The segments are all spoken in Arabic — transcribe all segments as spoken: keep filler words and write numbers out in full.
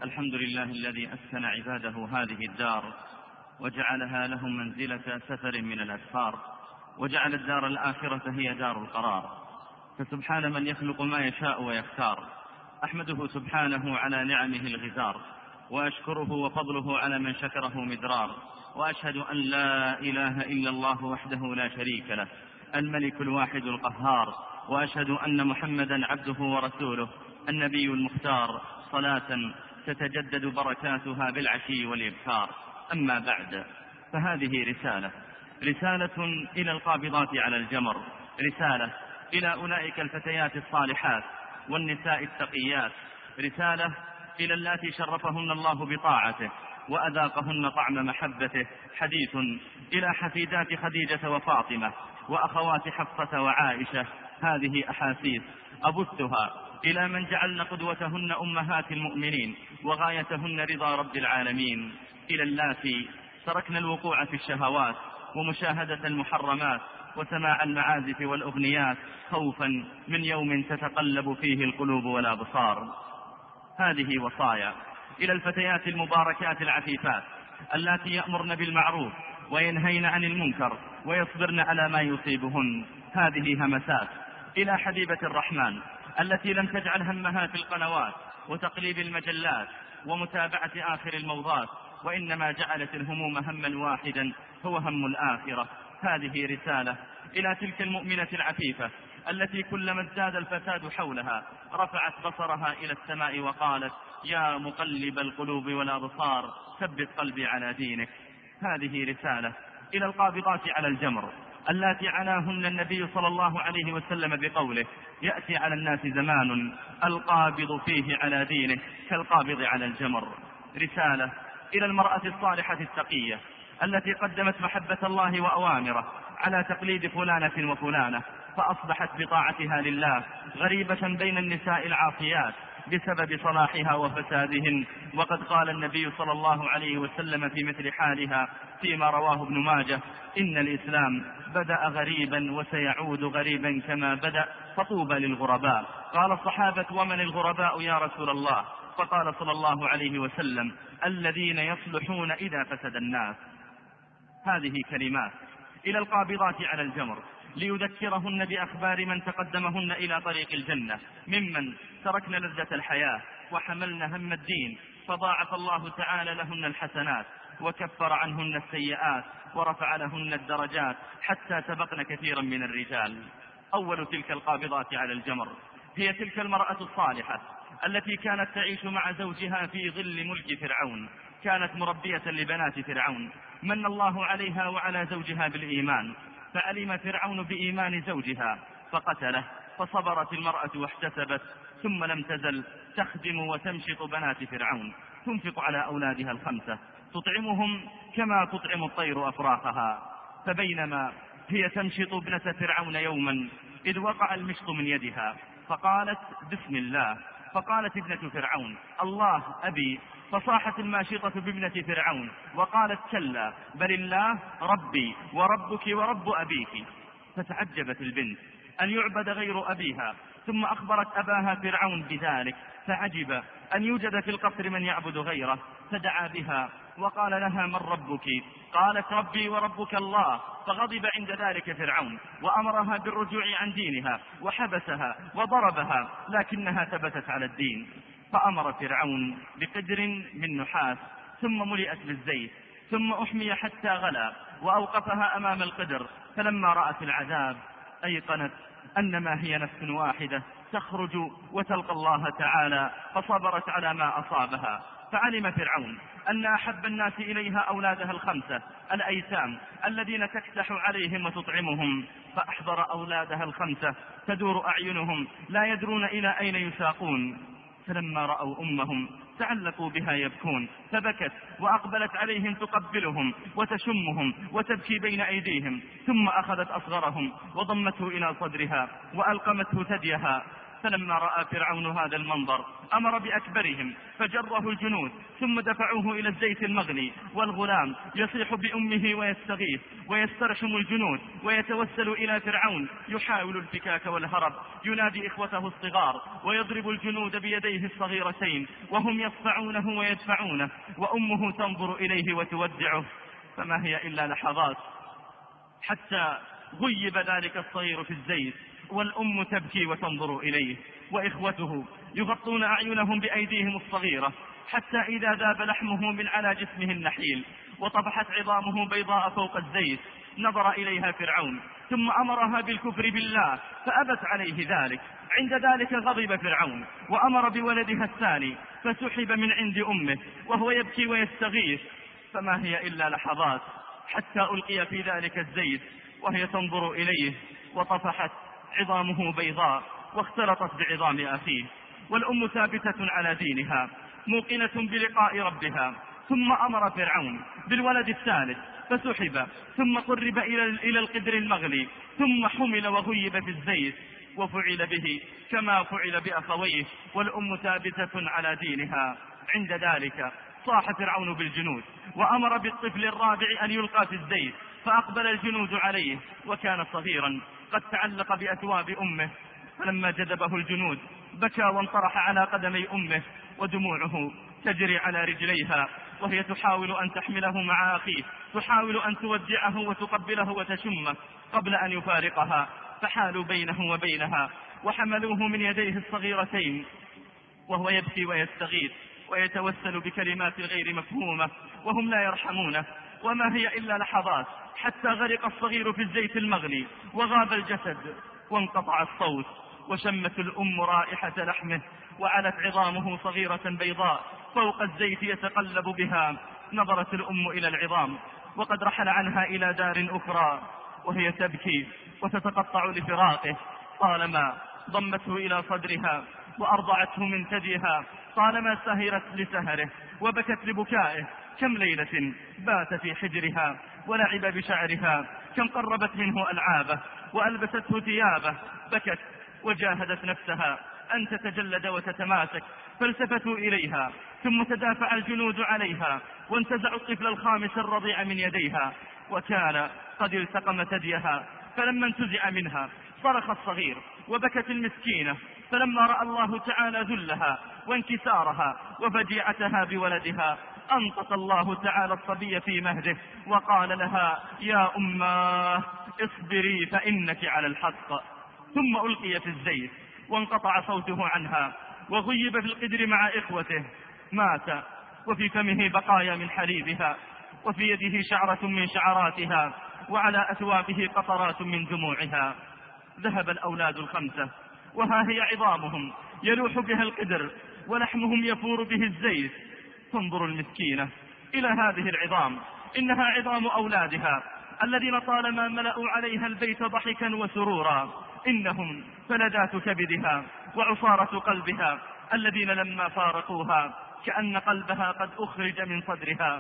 الحمد لله الذي أسكن عباده هذه الدار وجعلها لهم منزلة سفر من الأسفار، وجعل الدار الآخرة هي دار القرار. فسبحان من يخلق ما يشاء ويختار. أحمده سبحانه على نعمه الغزار، وأشكره وفضله على من شكره مدرار. وأشهد أن لا إله إلا الله وحده لا شريك له، الملك الواحد القهار. وأشهد أن محمدا عبده ورسوله، النبي المختار، صلاة تتجدد بركاتها بالعشي والإبكار. أما بعد، فهذه رسالة رسالة إلى القابضات على الجمر، رسالة إلى أولئك الفتيات الصالحات والنساء التقيات، رسالة إلى اللاتي شرفهن الله بطاعته وأذاقهن طعم محبته. حديث إلى حفيدات خديجة وفاطمة وأخوات حفصة وعائشة. هذه أحاسيس أبثها إلى من جعلن قدوتهن أمهات المؤمنين وغايتهن رضا رب العالمين، إلى اللاتي تركن الوقوع في الشهوات ومشاهدة المحرمات وسماع المعازف والأغنيات خوفا من يوم تتقلب فيه القلوب والأبصار. هذه وصايا إلى الفتيات المباركات العفيفات اللاتي يأمرن بالمعروف وينهين عن المنكر ويصبرن على ما يصيبهن. هذه همسات إلى حبيبة الرحمن التي لم تجعل همها في القنوات وتقليب المجلات ومتابعة آخر الموضات، وإنما جعلت الهموم هما واحدا هو هم الآخرة. هذه رسالة إلى تلك المؤمنة العفيفة التي كلما ازداد الفساد حولها رفعت بصرها إلى السماء وقالت: يا مقلب القلوب والأبصار ثبت قلبي على دينك. هذه رسالة إلى القابضات على الجمر اللاتي عناهن النبي صلى الله عليه وسلم بقوله: يأتي على الناس زمان القابض فيه على دينه كالقابض على الجمر. رسالة إلى المرأة الصالحة التقية التي قدمت محبة الله وأوامره على تقليد فلانة وفلانة، فأصبحت بطاعتها لله غريبة بين النساء العاصيات بسبب صلاحها وفسادهن. وقد قال النبي صلى الله عليه وسلم في مثل حالها فيما رواه ابن ماجه: إن الإسلام بدأ غريبا وسيعود غريبا كما بدأ، فطوبى للغرباء. قال الصحابة: ومن الغرباء يا رسول الله؟ فقال صلى الله عليه وسلم: الذين يصلحون إذا فسد الناس. هذه كلمات إلى القابضات على الجمر ليذكرهن بأخبار من تقدمهن إلى طريق الجنة ممن تركن لذة الحياة وحملن هم الدين، فضاعف الله تعالى لهن الحسنات وكفر عنهن السيئات ورفع لهن الدرجات حتى سبقن كثيرا من الرجال. أول تلك القابضات على الجمر هي تلك المرأة الصالحة التي كانت تعيش مع زوجها في ظل ملك فرعون، كانت مربية لبنات فرعون. من الله عليها وعلى زوجها بالإيمان، فعلم فرعون بإيمان زوجها فقتله، فصبرت المرأة واحتسبت، ثم لم تزل تخدم وتمشط بنات فرعون، تنفق على أولادها الخمسة، تطعمهم كما تطعم الطير أفراخها. فبينما هي تمشط ابنة فرعون يوما إذ وقع المشط من يدها، فقالت: بسم الله. فقالت ابنة فرعون: الله أبي. فصاحت الماشطة بابنة فرعون وقالت: كلا، بل الله ربي وربك ورب أبيك. فتعجبت البنت أن يعبد غير أبيها، ثم أخبرت أباها فرعون بذلك، فعجب أن يوجد في القصر من يعبد غيره، فدعا بها وقال لها: من ربك؟ قالت: ربي وربك الله. فغضب عند ذلك فرعون وأمرها بالرجوع عن دينها وحبسها وضربها، لكنها ثبتت على الدين. فأمر فرعون بقدر من نحاس ثم ملئت بالزيت ثم أحمي حتى غلى، وأوقفها أمام القدر. فلما رأت العذاب أيقنت أنما هي نفس واحدة تخرج وتلقى الله تعالى، فصبرت على ما أصابها. فعلم فرعون أن أحب الناس إليها أولادها الخمسة الأيتام الذين تكتح عليهم وتطعمهم، فأحضر أولادها الخمسة تدور أعينهم لا يدرون إلى أين يساقون. فلما رأوا أمهم تعلقوا بها يبكون، فبكت وأقبلت عليهم تقبلهم وتشمهم وتبكي بين أيديهم، ثم أخذت أصغرهم وضمته إلى صدرها وألقمته ثديها، فلما رأى فرعون هذا المنظر أمر بأكبرهم فجره الجنود، ثم دفعوه إلى الزيت المغلي، والغلام يصيح بأمه ويستغيث ويسترحم الجنود ويتوسل إلى فرعون يحاول الفكاك والهرب، ينادي إخوته الصغار ويضرب الجنود بيديه الصغيرتين وهم يصفعونه ويدفعونه، وأمه تنظر إليه وتودعه. فما هي إلا لحظات حتى غيب ذلك الصغير في الزيت، والأم تبكي وتنظر إليه، وإخوته يغطون أعينهم بأيديهم الصغيرة، حتى إذا ذاب لحمه من على جسمه النحيل وطفحت عظامه بيضاء فوق الزيت نظر إليها فرعون، ثم أمرها بالكفر بالله فأبت عليه ذلك. عند ذلك غضب فرعون وأمر بولدها الثاني فسحب من عند أمه وهو يبكي ويستغيث. فما هي إلا لحظات حتى ألقي في ذلك الزيت وهي تنظر إليه، وطفحت عظامه بيضاء واختلطت بعظام أخيه، والأم ثابتة على دينها موقنة بلقاء ربها. ثم أمر فرعون بالولد الثالث فسحب، ثم قرب إلى القدر المغلي، ثم حمل وغيب في الزيت وفعل به كما فعل بأخويه، والأم ثابتة على دينها. عند ذلك صاح فرعون بالجنود وأمر بالطفل الرابع أن يلقى في الزيت، فأقبل الجنود عليه وكان صغيرا قد تعلق بأثواب أمه، فلما جذبه الجنود بكى وانطرح على قدمي أمه ودموعه تجري على رجليها، وهي تحاول أن تحمله مع أخيه، تحاول أن تودعه وتقبله وتشمه قبل أن يفارقها، فحالوا بينه وبينها وحملوه من يديه الصغيرتين وهو يبكي ويستغيث ويتوسل بكلمات غير مفهومة وهم لا يرحمونه. وما هي إلا لحظات حتى غرق الصغير في الزيت المغلي وغاب الجسد وانقطع الصوت، وشمت الأم رائحة لحمه وعلت عظامه صغيرة بيضاء فوق الزيت يتقلب بها. نظرت الأم إلى العظام وقد رحل عنها إلى دار أخرى وهي تبكي وتتقطع لفراقه، طالما ضمته إلى صدرها وأرضعته من ثديها، طالما سهرت لسهره وبكت لبكائه. كم ليلة بات في حجرها ولعب بشعرها، كم قربت منه ألعابه وألبسته ثيابه، بكت وجاهدت نفسها أن تتجلد وتتماسك، فالتفتوا إليها ثم تدافع الجنود عليها وانتزعوا الطفل الخامس الرضيع من يديها، وكان قد التقم ثديها، فلما انتزع منها صرخ الصغير وبكت المسكينة. فلما رأى الله تعالى ذلها وانكسارها وفجيعتها بولدها أنطق الله تعالى الصبي في مهده وقال لها: يا أماه اصبري فإنك على الحق. ثم ألقي في الزيت وانقطع صوته عنها وغيب في القدر مع إخوته. مات وفي فمه بقايا من حليبها، وفي يده شعرة من شعراتها، وعلى أثوابه قطرات من دموعها. ذهب الأولاد الخمسة وها هي عظامهم يلوح بها القدر ولحمهم يفور به الزيت. تنظر المسكينة إلى هذه العظام، إنها عظام أولادها الذين طالما ملأوا عليها البيت ضحكا وسرورا، إنهم فلذات كبدها وعصارة قلبها الذين لما فارقوها كأن قلبها قد أخرج من صدرها.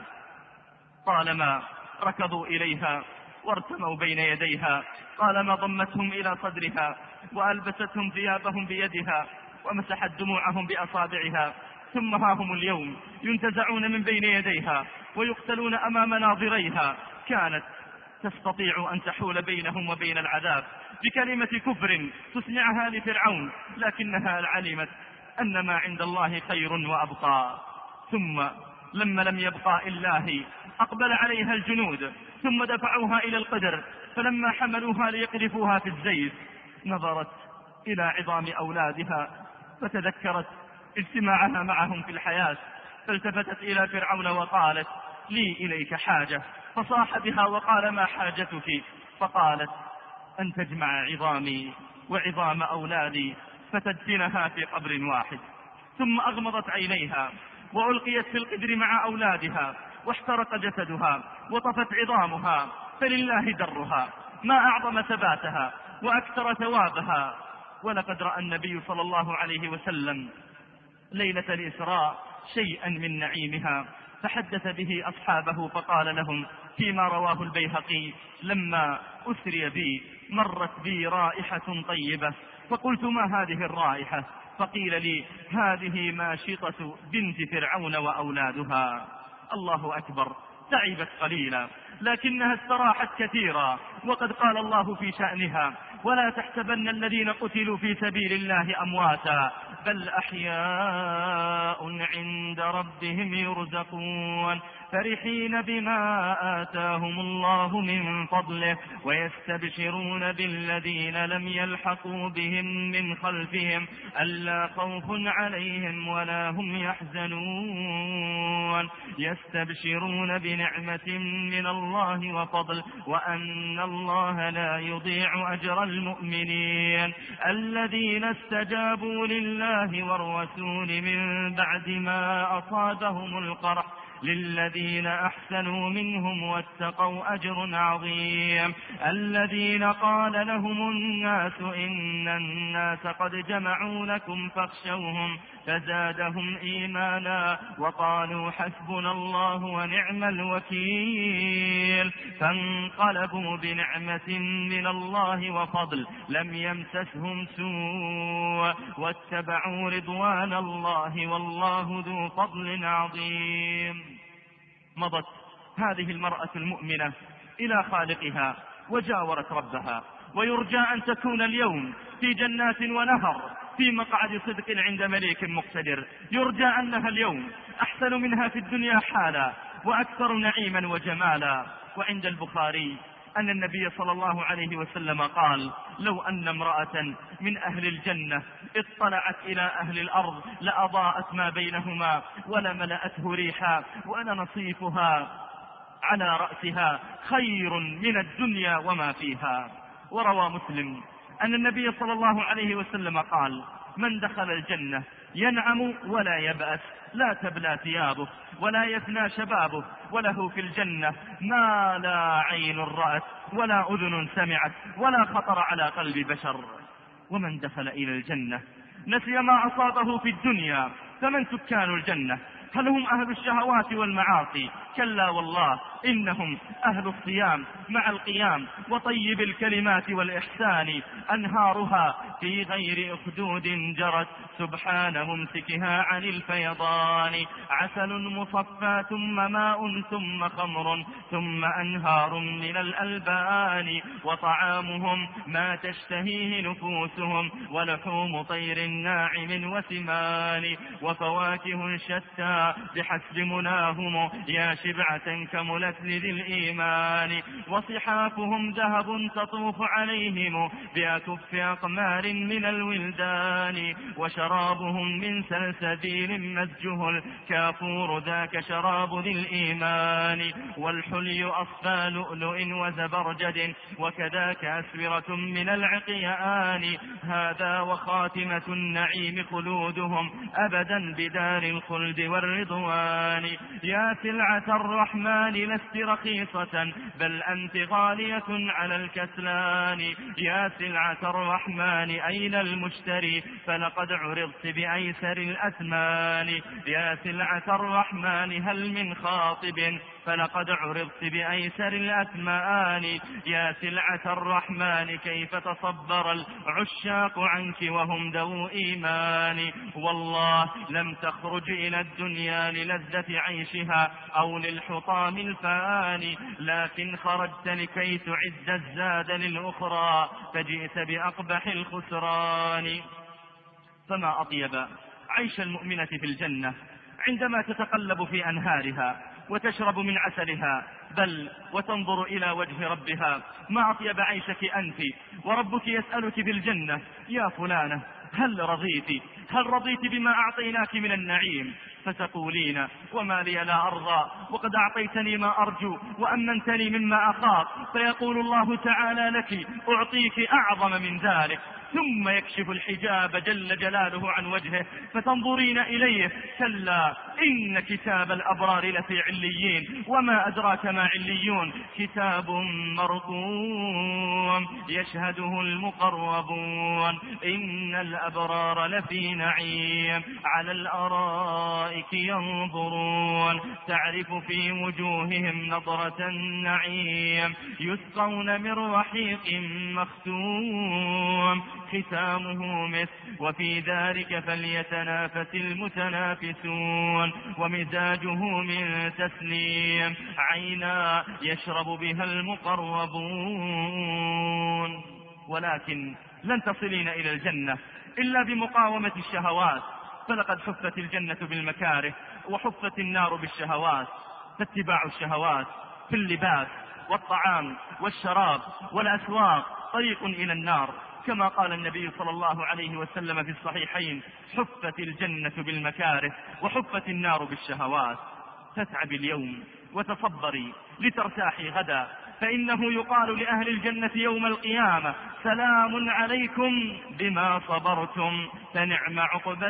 طالما ركضوا إليها وارتموا بين يديها، طالما ضمتهم إلى صدرها وألبستهم ثيابهم بيدها ومسحت دموعهم بأصابعها، ثم ها هم اليوم ينتزعون من بين يديها ويقتلون أمام ناظريها. كانت تستطيع أن تحول بينهم وبين العذاب بكلمة كفر تسمعها لفرعون، لكنها علمت أن ما عند الله خير وأبقى. ثم لما لم يبقى إلا هي أقبل عليها الجنود ثم دفعوها إلى القدر، فلما حملوها ليقذفوها في الزيت نظرت إلى عظام أولادها فتذكرت اجتماعها معهم في الحياة، فالتفتت إلى فرعون وقالت: لي إليك حاجة. فصاح بها وقال: ما حاجتك؟ فقالت: أن تجمع عظامي وعظام أولادي فتدفنها في قبر واحد. ثم أغمضت عينيها وألقيت في القدر مع أولادها واحترق جسدها وطفت عظامها، فلله درها، ما أعظم ثباتها وأكثر ثوابها. ولقد رأى النبي صلى الله عليه وسلم ليلة الإسراء شيئا من نعيمها، فحدث به أصحابه فقال لهم فيما رواه البيهقي: لما أسري بي مرت بي رائحة طيبة فقلت: ما هذه الرائحة؟ فقيل لي: هذه ماشطة بنت فرعون وأولادها. الله أكبر، تعبت قليلا لكنها استراحت كثيرا. وقد قال الله في شأنها: ولا تحسبن الذين قتلوا في سبيل الله أمواتا بل أحياء عند ربهم يرزقون فرحين بما آتاهم الله من فضله ويستبشرون بالذين لم يلحقوا بهم من خلفهم ألا خوف عليهم ولا هم يحزنون يستبشرون بنعمة من الله وفضل وأن الله لا يضيع أجر المؤمنين الذين استجابوا لله والرسول من بعد ما أصابهم القرح للذين أحسنوا منهم واتقوا أجر عظيم الذين قال لهم الناس إن الناس قد جمعوا لكم فاخشوهم فزادهم إيمانا وقالوا حسبنا الله ونعم الوكيل فانقلبوا بنعمة من الله وفضل لم يمسسهم سوء واتبعوا رضوان الله والله ذو فضل عظيم. مضت هذه المرأة المؤمنة إلى خالقها وجاورت ربها، ويرجى أن تكون اليوم في جنات ونهر في مقعد صدق عند مليك مقتدر. يرجى أنها اليوم أحسن منها في الدنيا حالا وأكثر نعيما وجمالا. وعند البخاري أن النبي صلى الله عليه وسلم قال: لو أن امرأة من أهل الجنة اطلعت إلى أهل الأرض لأضاءت ما بينهما ولملأته ريحا ولنصيفها على رأسها خير من الدنيا وما فيها. وروى مسلم أن النبي صلى الله عليه وسلم قال: من دخل الجنة ينعم ولا يبأس لا تبلى ثيابه ولا يفنى شبابه وله في الجنة ما لا عين رأت ولا أذن سمعت ولا خطر على قلب بشر. ومن دخل إلى الجنة نسي ما أصابه في الدنيا فمن سكان الجنة؟ هل هم أهل الشهوات والمعاصي؟ كلا والله إنهم أهل الصيام مع القيام وطيب الكلمات والإحسان أنهارها في غير أخدود جرت سبحان ممسكها عن الفيضان عسل مصفى ثم ماء ثم خمر ثم أنهار من الألبان وطعامهم ما تشتهيه نفوسهم ولحوم طير ناعم وسمان وفواكه شتى بحسب مناهم يا شبعة كملت لذي الإيمان وصحافهم ذهب تطوف عليهم بأكف أقمار من الولدان وشرابهم من سلسبيل مزجه الكافور ذاك شراب ذي الإيمان والحلي أصفى لؤلؤ وزبرجد وكذاك أسورة من العقيان هذا وخاتمة النعيم خلودهم أبدا بدار الخلد والرضوان يا سلعة الرحمن لست رخيصة بل أنت غالية على الكسلان يا سلعة الرحمن أين المشتري فلقد عرضت بأيسر الأثمان يا سلعة الرحمن هل من خاطب فلقد عرضت بأيسر الأثمان يا سلعة الرحمن كيف تصبر العشاق عنك وهم ذو إيمان والله لم تخرج إلى الدنيا للذة عيشها أو للحطام الفاني لكن خرجت لكي تعد الزاد للأخرى فجئت بأقبح الخسران. فما أطيب عيش المؤمنة في الجنة عندما تتقلب في أنهارها وتشرب من عسلها بل وتنظر إلى وجه ربها. ما أطيب عيشك أنت وربك يسألك في الجنة: يا فلانة هل رضيت هل رضيت بما أعطيناك من النعيم؟ فتقولين: وما لي لا أرضى وقد أعطيتني ما أرجو وأمنتني مما أخاف. فيقول الله تعالى لك: أعطيك أعظم من ذلك. ثم يكشف الحجاب جل جلاله عن وجهه فتنظرين إليه: كلا إن كتاب الأبرار لفي عليين وما أدراك ما عليون كتاب مرقوم يشهده المقربون إن الأبرار لفي نعيم على الأرائك ينظرون تعرف في وجوههم نضرة النعيم يسقون من رحيق مختوم ختامه مسك وفي ذلك فليتنافس المتنافسون ومزاجه من تسنيم عينا يشرب بها المقربون. ولكن لن تصلين إلى الجنة إلا بمقاومة الشهوات، فلقد حفت الجنة بالمكاره وحفت النار بالشهوات، فاتباع الشهوات في اللباس والطعام والشراب والأسواق طريق إلى النار، كما قال النبي صلى الله عليه وسلم في الصحيحين: حفت الجنة بالمكاره وحفت النار بالشهوات. تتعب اليوم وتصبري لترتاحي غدا، فإنه يقال لأهل الجنة يوم القيامة: سلام عليكم بما صبرتم فنعم عقبى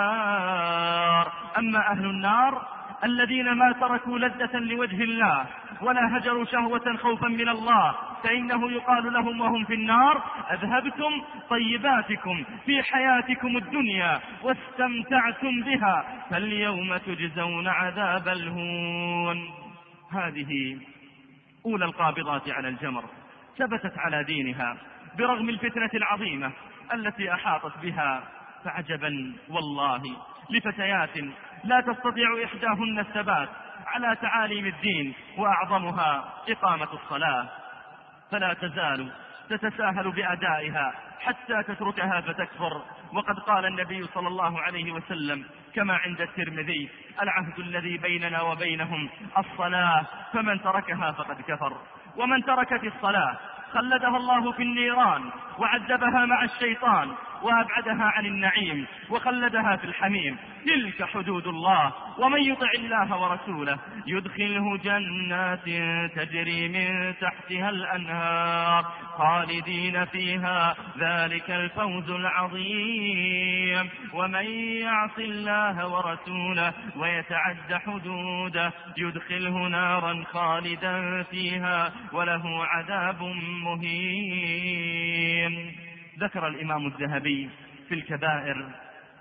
الدار. أما أهل النار الذين ما تركوا لذة لوجه الله ولا هجروا شهوة خوفا من الله، فإنه يقال لهم وهم في النار: أذهبتم طيباتكم في حياتكم الدنيا واستمتعتم بها فاليوم تجزون عذاب الهون. هذه أولى القابضات على الجمر، ثبتت على دينها برغم الفتنة العظيمة التي أحاطت بها، فعجبا والله لفتيات لا تستطيع إحداهن الثبات على تعاليم الدين وأعظمها إقامة الصلاة، فلا تزال تتساهل بأدائها حتى تتركها فتكفر. وقد قال النبي صلى الله عليه وسلم كما عند الترمذي: العهد الذي بيننا وبينهم الصلاة فمن تركها فقد كفر. ومن تركت الصلاة خلدها الله في النيران وعذبها مع الشيطان وأبعدها عن النعيم وخلدها في الحميم. تلك حدود الله، ومن يطع الله ورسوله يدخله جنات تجري من تحتها الأنهار خالدين فيها ذلك الفوز العظيم. ومن يعص الله ورسوله ويتعد حدوده يدخله نارا خالدا فيها وله عذاب مهين. ذكر الإمام الذهبي في الكبائر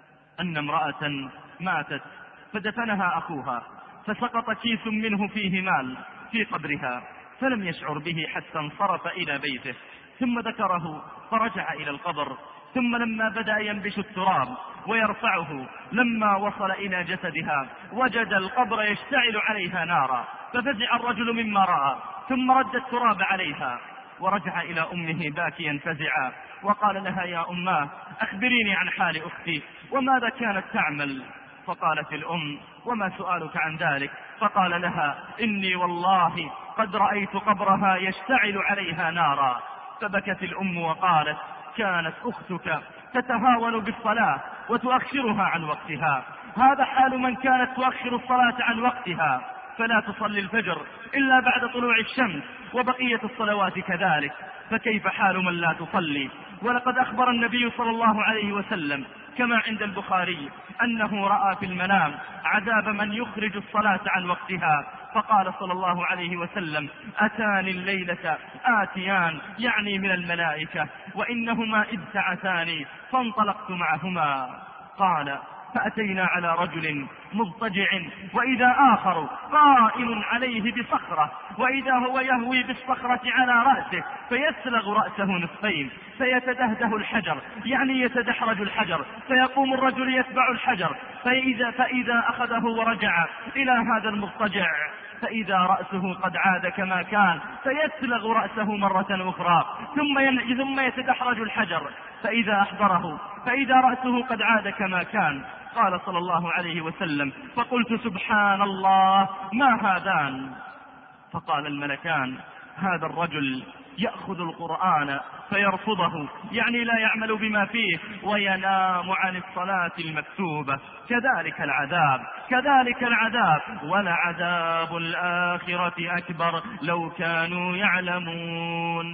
أن امرأة ماتت فدفنها أخوها، فسقط كيس منه فيه مال في قبرها، فلم يشعر به حتى انصرف إلى بيته، ثم ذكره فرجع إلى القبر، ثم لما بدأ ينبش التراب ويرفعه لما وصل إلى جسدها وجد القبر يشتعل عليها نارا، ففزع الرجل مما رأى ثم رد التراب عليها ورجع إلى أمه باكيا فزعا وقال لها: يا أماه أخبريني عن حال أختي وماذا كانت تعمل؟ فقالت الأم: وما سؤالك عن ذلك؟ فقال لها: إني والله قد رأيت قبرها يشتعل عليها نارا. فبكت الأم وقالت: كانت أختك تتهاون بالصلاة وتؤخرها عن وقتها، هذا حال من كانت تؤخر الصلاة عن وقتها فلا تصلي الفجر إلا بعد طلوع الشمس وبقية الصلوات كذلك، فكيف حال من لا تصلي؟ ولقد أخبر النبي صلى الله عليه وسلم كما عند البخاري أنه رأى في المنام عذاب من يخرج الصلاة عن وقتها، فقال صلى الله عليه وسلم: أتاني الليلة آتيان، يعني من الملائكة، وإنهما ابتعثاني فانطلقت معهما. قال: فأتينا على رجل مضطجع وإذا آخر قائم عليه بصخرة، وإذا هو يهوي بالصخرة على رأسه فيسلغ رأسه نصفين فيتدهده الحجر، يعني يتدحرج الحجر، فيقوم الرجل يتبع الحجر، فإذا, فإذا أخذه ورجع إلى هذا المضطجع فإذا رأسه قد عاد كما كان فيسلغ رأسه مرة أخرى، ثم, ثم يتدحرج الحجر فإذا أحضره فإذا رأسه قد عاد كما كان. قال صلى الله عليه وسلم: فقلت: سبحان الله، ما هذان؟ فقال الملكان: هذا الرجل يأخذ القرآن فيرفضه، يعني لا يعمل بما فيه، وينام عن الصلاة المكتوبة، كذلك العذاب كذلك العذاب ولعذاب الآخرة أكبر لو كانوا يعلمون.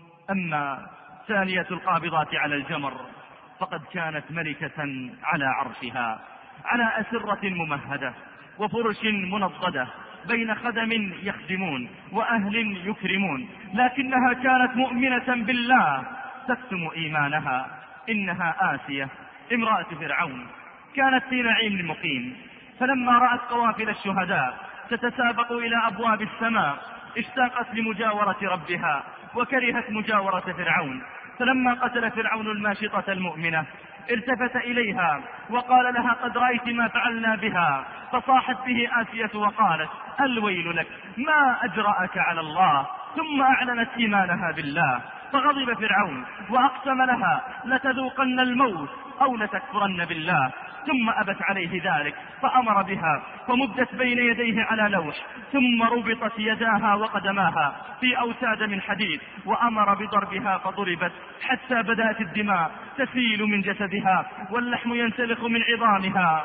أما ثانية القابضات على الجمر فقد كانت ملكة على عرشها على أسرة ممهدة، وفرش منضدة بين خدم يخدمون وأهل يكرمون، لكنها كانت مؤمنة بالله تكتم إيمانها. إنها آسية امرأة فرعون، كانت في نعيم مقيم، فلما رأت قوافل الشهداء تتسابق إلى أبواب السماء اشتاقت لمجاورة ربها وكرهت مجاورة فرعون، فلما قتل فرعون الماشطة المؤمنة التفت إليها وقال لها قد رأيت ما فعلنا بها، فصاحت به آسية وقالت الويل لك ما أجرأك على الله، ثم أعلنت إيمانها بالله. فغضب فرعون وأقسم لها لتذوقن الموت أو لتكفرن بالله، ثم أبت عليه ذلك فأمر بها فمدت بين يديه على لوح، ثم ربطت يداها وقدماها في أوتاد من حديد وأمر بضربها فضربت حتى بدأت الدماء تسيل من جسدها واللحم ينسلخ من عظامها.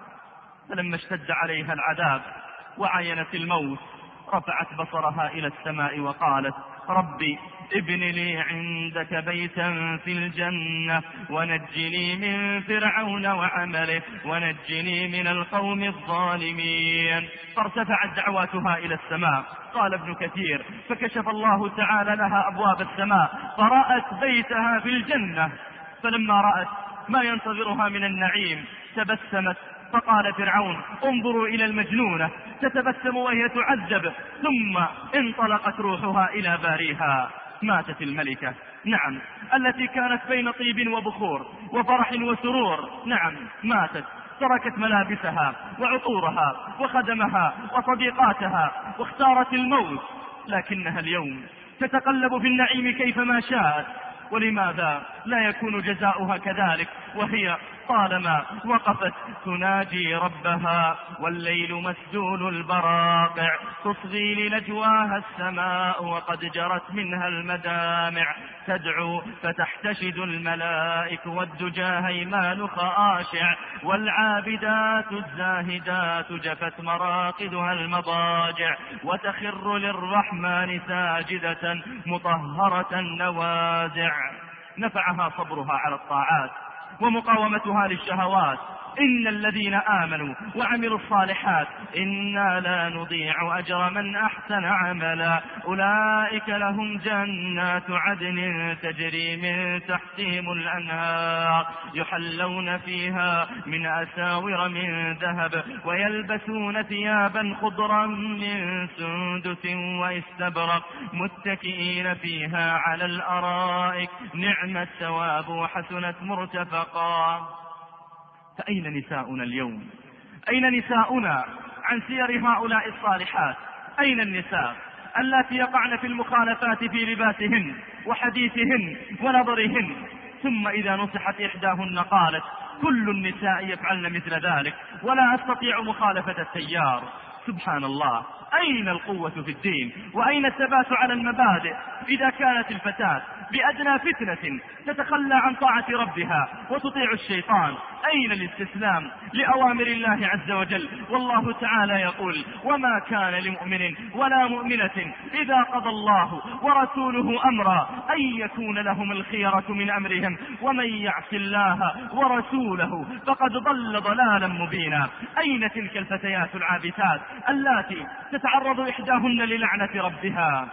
فلما اشتد عليها العذاب وعينت الموت رفعت بصرها إلى السماء وقالت ربي ابن لي عندك بيتا في الجنة ونجني من فرعون وعمله ونجني من القوم الظالمين. فارتفعت دعواتها إلى السماء. قال ابن كثير فكشف الله تعالى لها أبواب السماء فرأت بيتها في الجنة، فلما رأت ما ينتظرها من النعيم تبسمت، فقال فرعون انظروا إلى المجنونة تتبسم وهي تعذب، ثم انطلقت روحها إلى باريها. ماتت الملكة، نعم، التي كانت بين طيب وبخور وفرح وسرور، نعم ماتت، تركت ملابسها وعطورها وخدمها وصديقاتها واختارت الموت، لكنها اليوم تتقلب في النعيم كيفما شاءت. ولماذا لا يكون جزاؤها كذلك وهي طالما وقفت تناجي ربها والليل مسجون البراقع تصغي لنجواها السماء وقد جرت منها المدامع تدعو فتحتشد الملائك والدجى هيمان خاشع والعابدات الزاهدات جفت مراقدها المضاجع وتخر للرحمن ساجدة مطهرة النوازع. نفعها صبرها على الطاعات ومقاومتها للشهوات. إن الذين آمنوا وعملوا الصالحات إنا لا نضيع أجر من أحسن عملا أولئك لهم جنات عدن تجري من تحتهم الأنهار يحلون فيها من أساور من ذهب ويلبسون ثيابا خضرا من سندس واستبرق متكئين فيها على الأرائك نعم الثواب وحسنت مرتفقا. فأين نساؤنا اليوم؟ أين نساؤنا عن سير هؤلاء الصالحات؟ أين النساء اللاتي يقعن في المخالفات في لباسهن وحديثهن ونظرهن، ثم إذا نصحت إحداهن قالت كل النساء يفعلن مثل ذلك ولا أستطيع مخالفة التيار. سبحان الله، أين القوة في الدين وأين الثبات على المبادئ إذا كانت الفتاة بأدنى فتنة تتخلى عن طاعة ربها وتطيع الشيطان؟ أين الاستسلام لأوامر الله عز وجل؟ والله تعالى يقول وما كان لمؤمن ولا مؤمنة إذا قضى الله ورسوله أمرا أن يكون لهم الخيرة من أمرهم ومن يعص الله ورسوله فقد ضل ضلالا مبينا. أين تلك الفتيات العابثات اللاتي تتعرض إحداهن للعنة ربها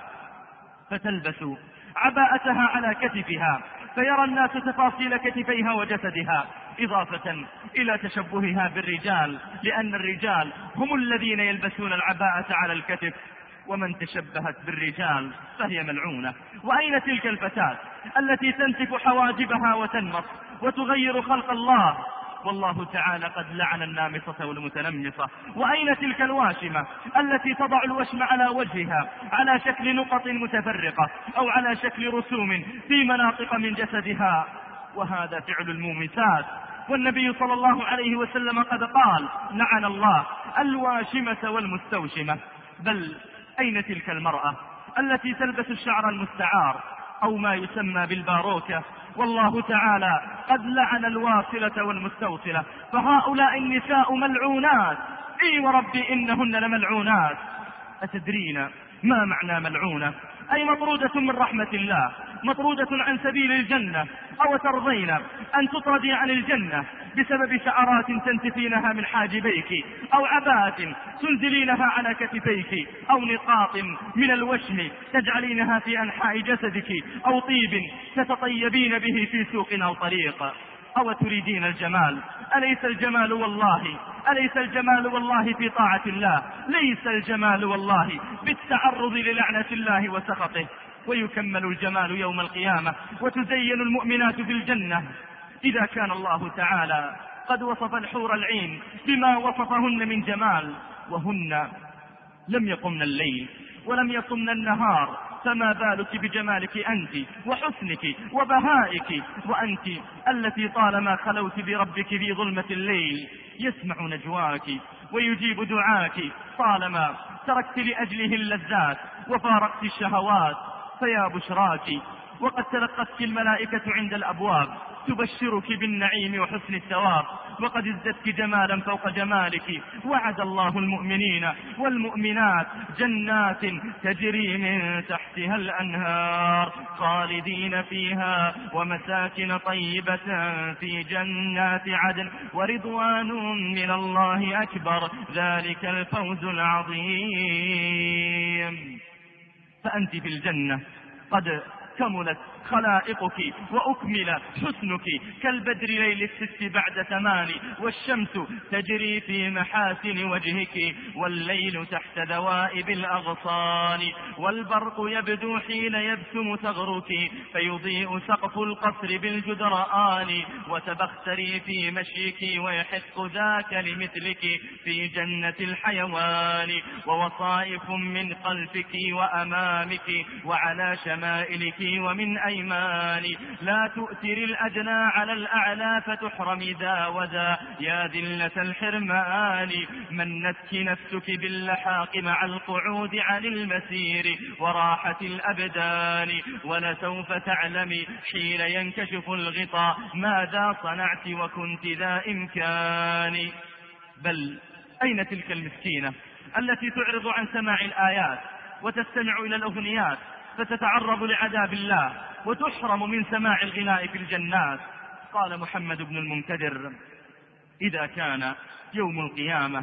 فتلبس عباءتها على كتفها فيرى الناس تفاصيل كتفيها وجسدها، إضافة إلى تشبهها بالرجال، لأن الرجال هم الذين يلبسون العباءة على الكتف، ومن تشبهت بالرجال فهي ملعونة. وأين تلك الفتاة التي تنتف حواجبها وتنمص وتغير خلق الله؟ والله تعالى قد لعن النامصة والمتنمصة. وأين تلك الواشمة التي تضع الوشم على وجهها على شكل نقط متفرقة أو على شكل رسوم في مناطق من جسدها؟ وهذا فعل المومسات، والنبي صلى الله عليه وسلم قد قال لعن الله الواشمة والمستوشمة. بل أين تلك المرأة التي تلبس الشعر المستعار أو ما يسمى بالباروكة؟ والله تعالى قد لعن الواصلة والمستوصلة. فهؤلاء النساء ملعونات، اي وربي إنهن لملعونات. أتدرين ما معنى ملعونة؟ أي مطرودة من رحمة الله، مطرودة عن سبيل الجنة، أو ترضين أن تطردي عن الجنة بسبب شعرات تنتفينها من حاجبيك، أو عباءة تنزلينها على كتفيك، أو نقاط من الوشم تجعلينها في أنحاء جسدك، أو طيب تتطيبين به في سوق أو طريق؟ أو تريدين الجمال؟ أليس الجمال والله أليس الجمال والله في طاعة الله؟ ليس الجمال والله بالتعرض للعنة الله وسخطه. ويكمل الجمال يوم القيامة وتزين المؤمنات في الجنة إذا كان الله تعالى قد وصف الحور العين بما وصفهن من جمال، وهن لم يقمن الليل ولم يصمن النهار، فما بالك بجمالك أنت وحسنك وبهائك، وأنت التي طالما خلوت بربك في ظلمة الليل يسمع نجواك ويجيب دعاك، طالما تركت لأجله اللذات وفارقت الشهوات، فيا بشراك وقد تلقتك الملائكة عند الأبواب تبشرك بالنعيم وحسن الثواب، وقد ازددت جمالا فوق جمالك. وعد الله المؤمنين والمؤمنات جنات تجري من تحتها الأنهار خالدين فيها، ومساكن طيبة في جنات عدن، ورضوان من الله أكبر، ذلك الفوز العظيم. فأنت في الجنة قد كملت خلائقك وأكمل حسنك كالبدر ليل الست بعد ثمان، والشمس تجري في محاسن وجهك، والليل تحت ذوائب الأغصان، والبرق يبدو حين يبسم ثغرك، فيضيء سقف القصر بالجدران، وتبختري في مشيك ويحق ذاك لمثلك في جنة الحيوان، ووصائف من خلفك وأمامك وعلى شمائلك ومن أيمانك، لا تؤثر الأدنى على الأعلى فتحرم ذا وذا، يا ذلة الحرمان. منتك نفسك باللحاق مع القعود عن المسير وراحة الأبدان، ولسوف تعلمي حين ينكشف الغطاء ماذا صنعت وكنت ذا إمكان. بل أين تلك المسكينة التي تعرض عن سماع الآيات وتستمع إلى الأغنيات فتتعرض لعذاب الله وتحرم من سماع الغناء في الجنات؟ قال محمد بن المنكدر: إذا كان يوم القيامة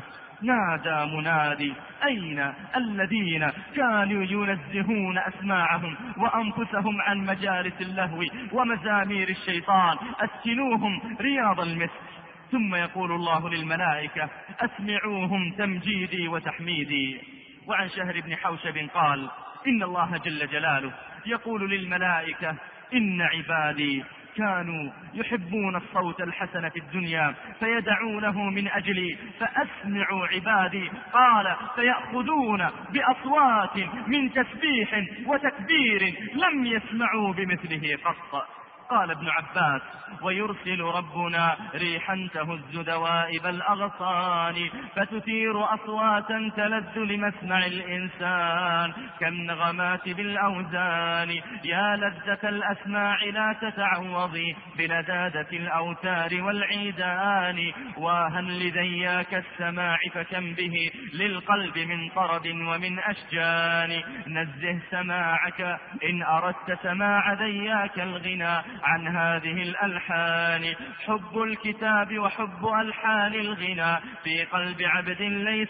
نادى منادي: أين الذين كانوا ينزهون أسماعهم وأنفسهم عن مجالس اللهو ومزامير الشيطان، أسكنوهم رياض المسك. ثم يقول الله للملائكة: أسمعوهم تمجيدي وتحميدي. وعن شهر بن حوشب قال: إن الله جل جلاله يقول للملائكة: إن عبادي كانوا يحبون الصوت الحسن في الدنيا فيدعونه من أجلي فأسمعوا عبادي. قال: فيأخذون بأصوات من تسبيح وتكبير لم يسمعوا بمثله قط. قال ابن عباس: ويرسل ربنا ريحا تهز دوائب الأغصان فتثير أصواتا تلذ لمسمع الإنسان كالنغمات بالأوزان. يا لذة الأسماع لا تتعوضي بلذاذة الأوتار والعيدان، واها لذياك السماع فكم به للقلب من طرب ومن أشجان. نزه سماعك إن أردت سماع ذياك الغنى عن هذه الألحان. حب الكتاب وحب ألحان الغنى في قلب عبد ليس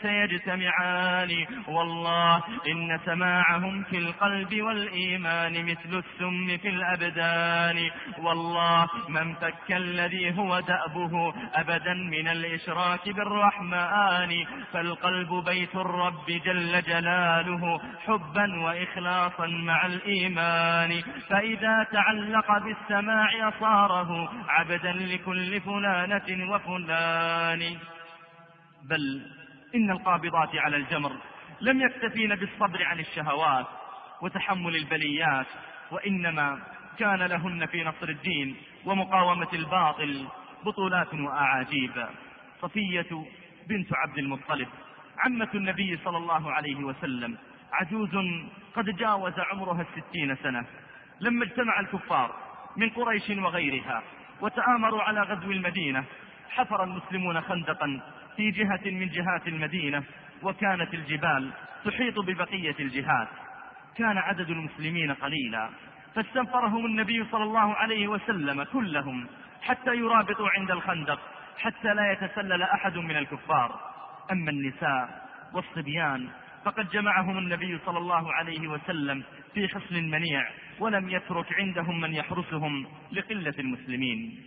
يجتمعان، والله إن سماعهم في القلب والإيمان مثل السم في الأبدان. والله من فك الذي هو دأبه أبدا من الإشراك بالرحمن، فالقلب بيت الرب جل جلاله حبا وإخلاصا مع الإيمان، فإذا تعلق بالسماع صاره عبدا لكل فلانة وفلان. بل إن القابضات على الجمر لم يكتفين بالصبر عن الشهوات وتحمل البليات، وإنما كان لهن في نصر الدين ومقاومة الباطل بطولات وأعاجيب. صفية بنت عبد المطلب عمة النبي صلى الله عليه وسلم، عجوز قد جاوز عمرها الستين سنة، لما اجتمع الكفار من قريش وغيرها وتآمروا على غزو المدينة، حفر المسلمون خندقا في جهة من جهات المدينة، وكانت الجبال تحيط ببقية الجهات. كان عدد المسلمين قليلا، فاستنفرهم النبي صلى الله عليه وسلم كلهم حتى يرابطوا عند الخندق حتى لا يتسلل أحد من الكفار. أما النساء والصبيان فقد جمعهم النبي صلى الله عليه وسلم في حصن منيع، ولم يترك عندهم من يحرسهم لقلة المسلمين.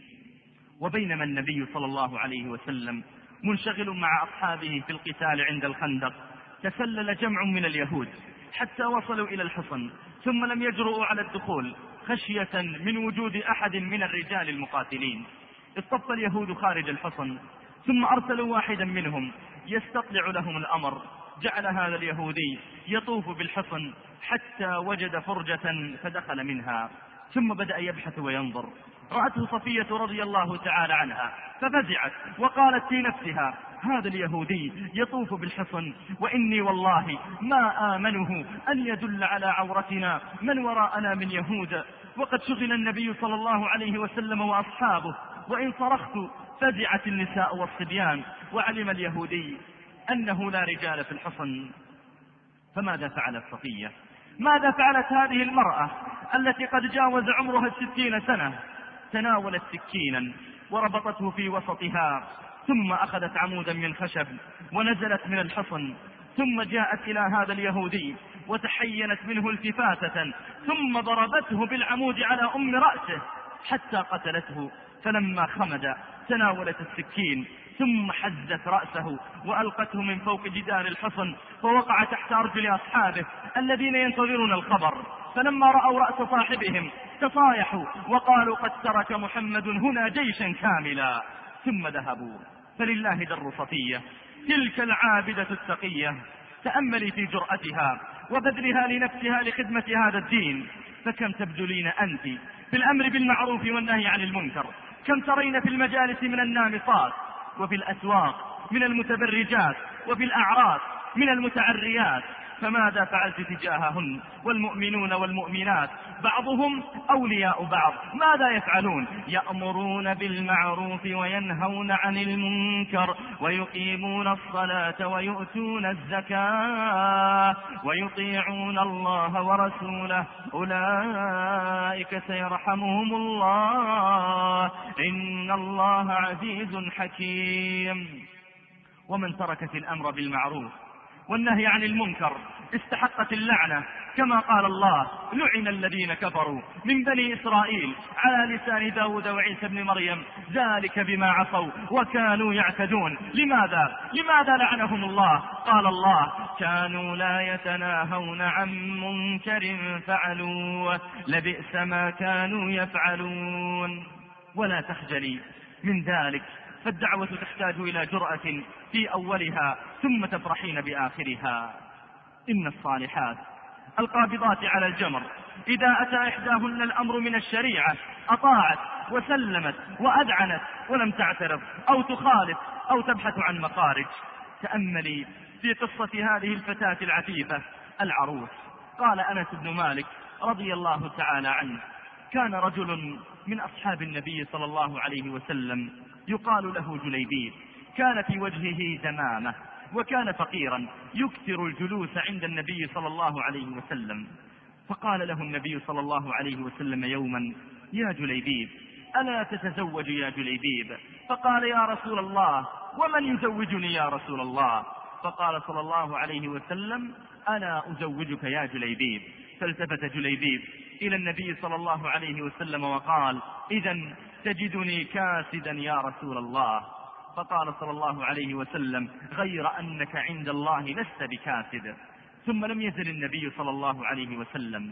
وبينما النبي صلى الله عليه وسلم منشغل مع أصحابه في القتال عند الخندق، تسلل جمع من اليهود حتى وصلوا إلى الحصن، ثم لم يجرؤوا على الدخول خشية من وجود أحد من الرجال المقاتلين. اصطف اليهود خارج الحصن، ثم أرسلوا واحدا منهم يستطلع لهم الأمر. جعل هذا اليهودي يطوف بالحصن حتى وجد فرجة فدخل منها، ثم بدأ يبحث وينظر. رأته صفية رضي الله تعالى عنها ففزعت وقالت في نفسها: هذا اليهودي يطوف بالحصن، وإني والله ما آمنه أن يدل على عورتنا من وراءنا من يهود. وقد شغل النبي صلى الله عليه وسلم وأصحابه، وإن صرخت فزعت النساء والصبيان. وعلم اليهودي أنه لا رجال في الحصن. فماذا فعلت صفية؟ ماذا فعلت هذه المرأة التي قد جاوز عمرها الستين سنة؟ تناولت سكينا وربطته في وسطها، ثم أخذت عمودا من خشب ونزلت من الحصن، ثم جاءت إلى هذا اليهودي وتحينت منه التفاتة، ثم ضربته بالعمود على أم رأسه حتى قتلته. فلما خمد تناولت السكين ثم حزت رأسه وألقته من فوق جدار الحصن، فوقع تحت أرجل أصحابه الذين ينتظرون الخبر. فلما رأوا رأس صاحبهم تصايحوا وقالوا: قد ترك محمد هنا جيشا كاملا. ثم ذهبوا. فلله در صفية، تلك العابدة التقية. تأملي في جرأتها وبذلها لنفسها لخدمة هذا الدين. فكم تبذلين أنت في الأمر بالمعروف والنهي عن المنكر، كم ترين في المجالس من النامصات، وفي الأسواق من المتبرجات، وفي الأعراس من المتعريات. فماذا فعلت تجاههن؟ والمؤمنون والمؤمنات بعضهم أولياء بعض. ماذا يفعلون؟ يأمرون بالمعروف وينهون عن المنكر ويقيمون الصلاة ويؤتون الزكاة ويطيعون الله ورسوله، أولئك سيرحمهم الله، إن الله عزيز حكيم. ومن تركت الأمر بالمعروف والنهي عن المنكر استحقت اللعنة، كما قال الله: لعن الذين كفروا من بني إسرائيل على لسان داود وعيسى بن مريم، ذلك بما عصوا وكانوا يعتدون. لماذا؟ لماذا لعنهم الله؟ قال الله: كانوا لا يتناهون عن منكر فعلوه لبئس ما كانوا يفعلون. ولا تخجلي من ذلك، فالدعوة تحتاج إلى جرأة في أولها ثم تفرحين بآخرها. إن الصالحات القابضات على الجمر إذا أتى إحداهن الأمر من الشريعة أطاعت وسلمت وأذعنت ولم تعترض أو تخالف أو تبحث عن مخارج. تأملي في قصة هذه الفتاة العفيفة العروس. قال أنس بن مالك رضي الله تعالى عنه: كان رجل من أصحاب النبي صلى الله عليه وسلم يقال له جليبيب، كان في وجهه دمامة وكان فقيرا يكثر الجلوس عند النبي صلى الله عليه وسلم. فقال له النبي صلى الله عليه وسلم يوما: يا جليبيب، ألا تتزوج يا جليبيب؟ فقال: يا رسول الله، ومن يزوجني يا رسول الله؟ فقال صلى الله عليه وسلم: أنا أزوجك يا جليبيب. فالتفت جليبيب إلى النبي صلى الله عليه وسلم وقال: إذن تجدني كاسدا يا رسول الله. فقال صلى الله عليه وسلم: غير أنك عند الله لست بكاسد. ثم لم يزل النبي صلى الله عليه وسلم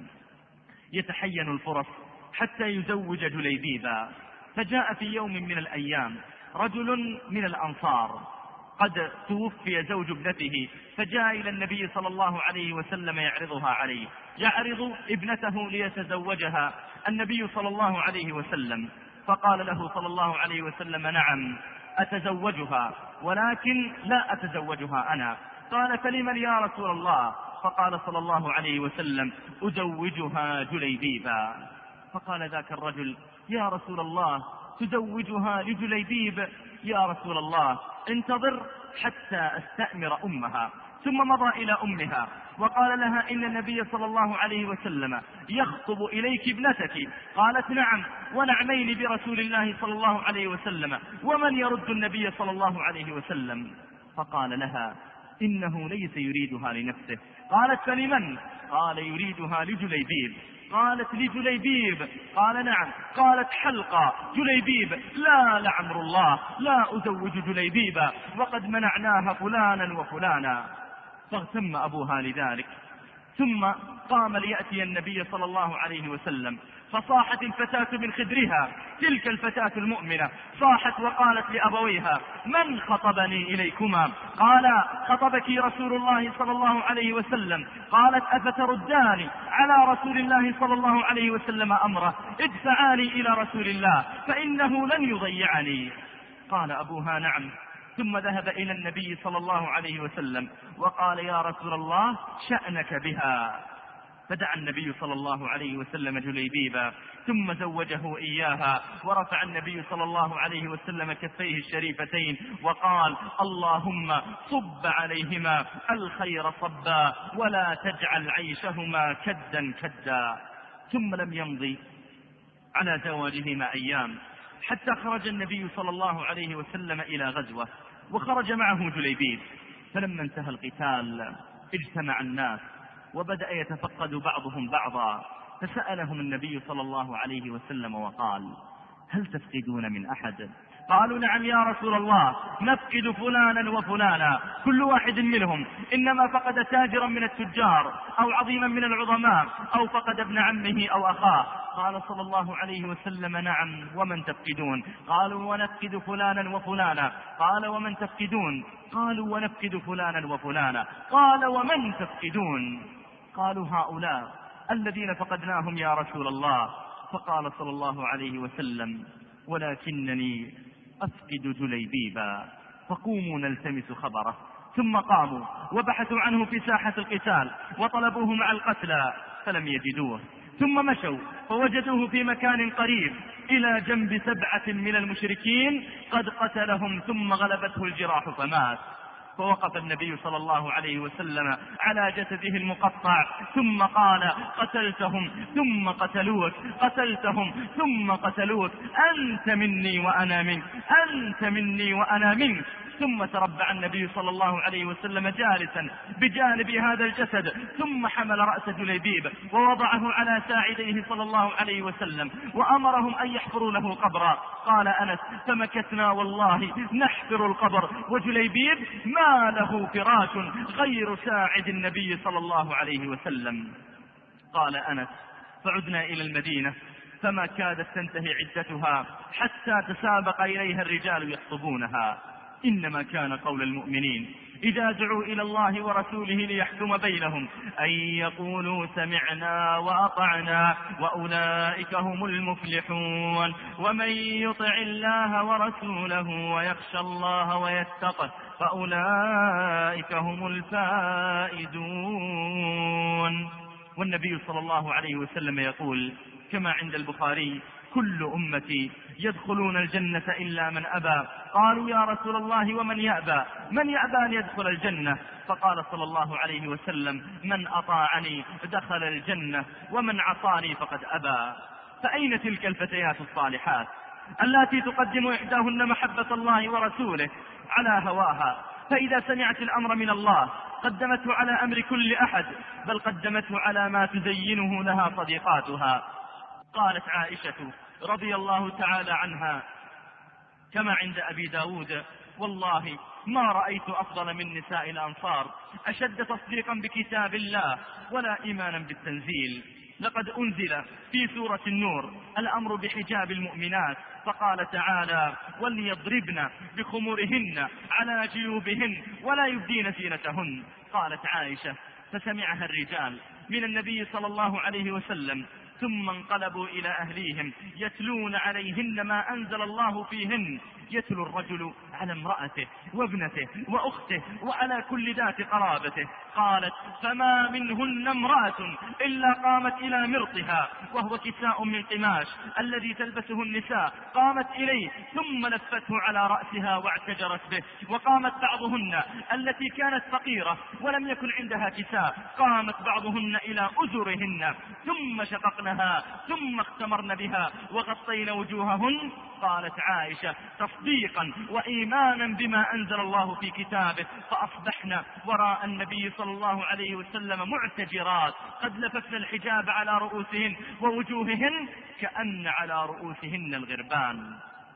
يتحين الفرص حتى يزوج جليبيبا. فجاء في يوم من الأيام رجل من الأنصار قد توفي زوج ابنته، فجاء إلى النبي صلى الله عليه وسلم يعرضها عليه، يعرض ابنته ليتزوجها النبي صلى الله عليه وسلم. فقال له صلى الله عليه وسلم: نعم أتزوجها، ولكن لا أتزوجها أنا. قال: فلمن يا رسول الله؟ فقال صلى الله عليه وسلم: أزوجها جليبيبا. فقال ذاك الرجل: يا رسول الله، تزوجها لجليبيب؟ يا رسول الله انتظر حتى أستأمر أمها. ثم مضى إلى أمها وقال لها إن النبي صلى الله عليه وسلم يخطب إليك ابنتك. قالت نعم ونعمين برسول الله صلى الله عليه وسلم، ومن يرد النبي صلى الله عليه وسلم؟ فقال لها إنه ليس يريدها لنفسه. قالت فلمن؟ قال يريدها لجليبيب. قالت لجليبيب؟ قال نعم. قالت حلقة جليبيب؟ لا لعمر الله لا أزوج جليبيبا وقد منعناها فلانا وفلانا. فاغتم أبوها لذلك، ثم قام ليأتي النبي صلى الله عليه وسلم، فصاحت الفتاة من خدرها، تلك الفتاة المؤمنة، صاحت وقالت لأبويها من خطبني إليكما؟ قال خطبك رسول الله صلى الله عليه وسلم. قالت أفترداني على رسول الله صلى الله عليه وسلم أمره؟ ادفعاني إلى رسول الله فإنه لن يضيعني. قال أبوها نعم. ثم ذهب إلى النبي صلى الله عليه وسلم وقال يا رسول الله شأنك بها. فدعا النبي صلى الله عليه وسلم جليبيبا ثم زوجه إياها، ورفع النبي صلى الله عليه وسلم كفيه الشريفتين وقال اللهم صب عليهما الخير صبا ولا تجعل عيشهما كدا كدا. ثم لم يمضي على زواجهما أيام حتى خرج النبي صلى الله عليه وسلم إلى غزوة، وخرج معه جليبيب. فلما انتهى القتال اجتمع الناس وبدأ يتفقد بعضهم بعضا، فسألهم النبي صلى الله عليه وسلم وقال هل تفقدون من أحد؟ قالوا نعم يا رسول الله نفقد فلانا وفلانا، كل واحد منهم إنما فقد تاجرا من التجار أو عظيما من العظماء أو فقد ابن عمه أو أخاه. قال صلى الله عليه وسلم نعم ومن تفقدون؟ قالوا ونفقد فلانا وفلانا. قال ومن تفقدون؟ قالوا ونفقد فلانا وفلانا. قال ومن تفقدون؟ قالوا هؤلاء الذين فقدناهم يا رسول الله. فقال صلى الله عليه وسلم ولكنني أفقد جليبيبا، فقوموا نلتمس خبره. ثم قاموا وبحثوا عنه في ساحة القتال وطلبوه مع القتلى فلم يجدوه، ثم مشوا فوجدوه في مكان قريب إلى جنب سبعة من المشركين قد قتلهم ثم غلبته الجراح فمات. فوقف النبي صلى الله عليه وسلم على جسده المقطع ثم قال قتلتهم ثم قتلوك، قتلتهم ثم قتلوك، أنت مني وأنا منك، أنت مني وأنا منك. ثم تربع النبي صلى الله عليه وسلم جالسا بجانب هذا الجسد، ثم حمل رأس جليبيب ووضعه على ساعديه صلى الله عليه وسلم وأمرهم أن يحفروا له قبرا. قال أنس فمكثنا والله نحفر القبر وجليبيب ما له فراش غير ساعد النبي صلى الله عليه وسلم. قال أنس فعدنا إلى المدينة فما كادت تنتهي عدتها حتى تسابق إليها الرجال يخطبونها. إنما كان قول المؤمنين إذا دعوا إلى الله ورسوله ليحكم بينهم أن يقولوا سمعنا وأطعنا وأولئك هم المفلحون. ومن يطع الله ورسوله ويخشى الله ويتقه فأولئك هم الفائزون. والنبي صلى الله عليه وسلم يقول كما عند البخاري كل أمتي يدخلون الجنة إلا من أبى. قالوا يا رسول الله ومن يأبى؟ من يأبى أن يدخل الجنة؟ فقال صلى الله عليه وسلم من أطاعني دخل الجنة ومن عصاني فقد أبى. فأين تلك الفتيات الصالحات التي تقدم إحداهن محبة الله ورسوله على هواها، فإذا سمعت الأمر من الله قدمته على أمر كل أحد، بل قدمته على ما تزينه لها صديقاتها. قالت عائشة رضي الله تعالى عنها كما عند أبي داود والله ما رأيت أفضل من نساء الأنصار أشد تصديقا بكتاب الله ولا إيمانا بالتنزيل. لقد أنزل في سورة النور الأمر بحجاب المؤمنات، فقال تعالى وليضربن بخمرهن على جيوبهن ولا يبدين زينتهن. قالت عائشة فسمعها الرجال من النبي صلى الله عليه وسلم ثم انقلبوا إلى أهليهم يتلون عليهن ما أنزل الله فيهن. يتلو الرجل على امرأته وابنته وأخته وعلى كل ذات قرابته. قالت: فما منهن امرأة إلا قامت إلى مرطها، وهو كساء من قماش الذي تلبسه النساء، قامت إليه ثم لفته على رأسها واعتجرت به. وقامت بعضهن التي كانت فقيرة ولم يكن عندها كساء، قامت بعضهن إلى أزرهن ثم شققنها ثم اختمرن بها وغطين وجوههن. قالت عائشة تصديقا وإيمانا بما أنزل الله في كتابه: فأصبحنا وراء النبي صلى الله عليه وسلم معتجرات قد لففن الحجاب على رؤوسهن ووجوههن كأن على رؤوسهن الغربان.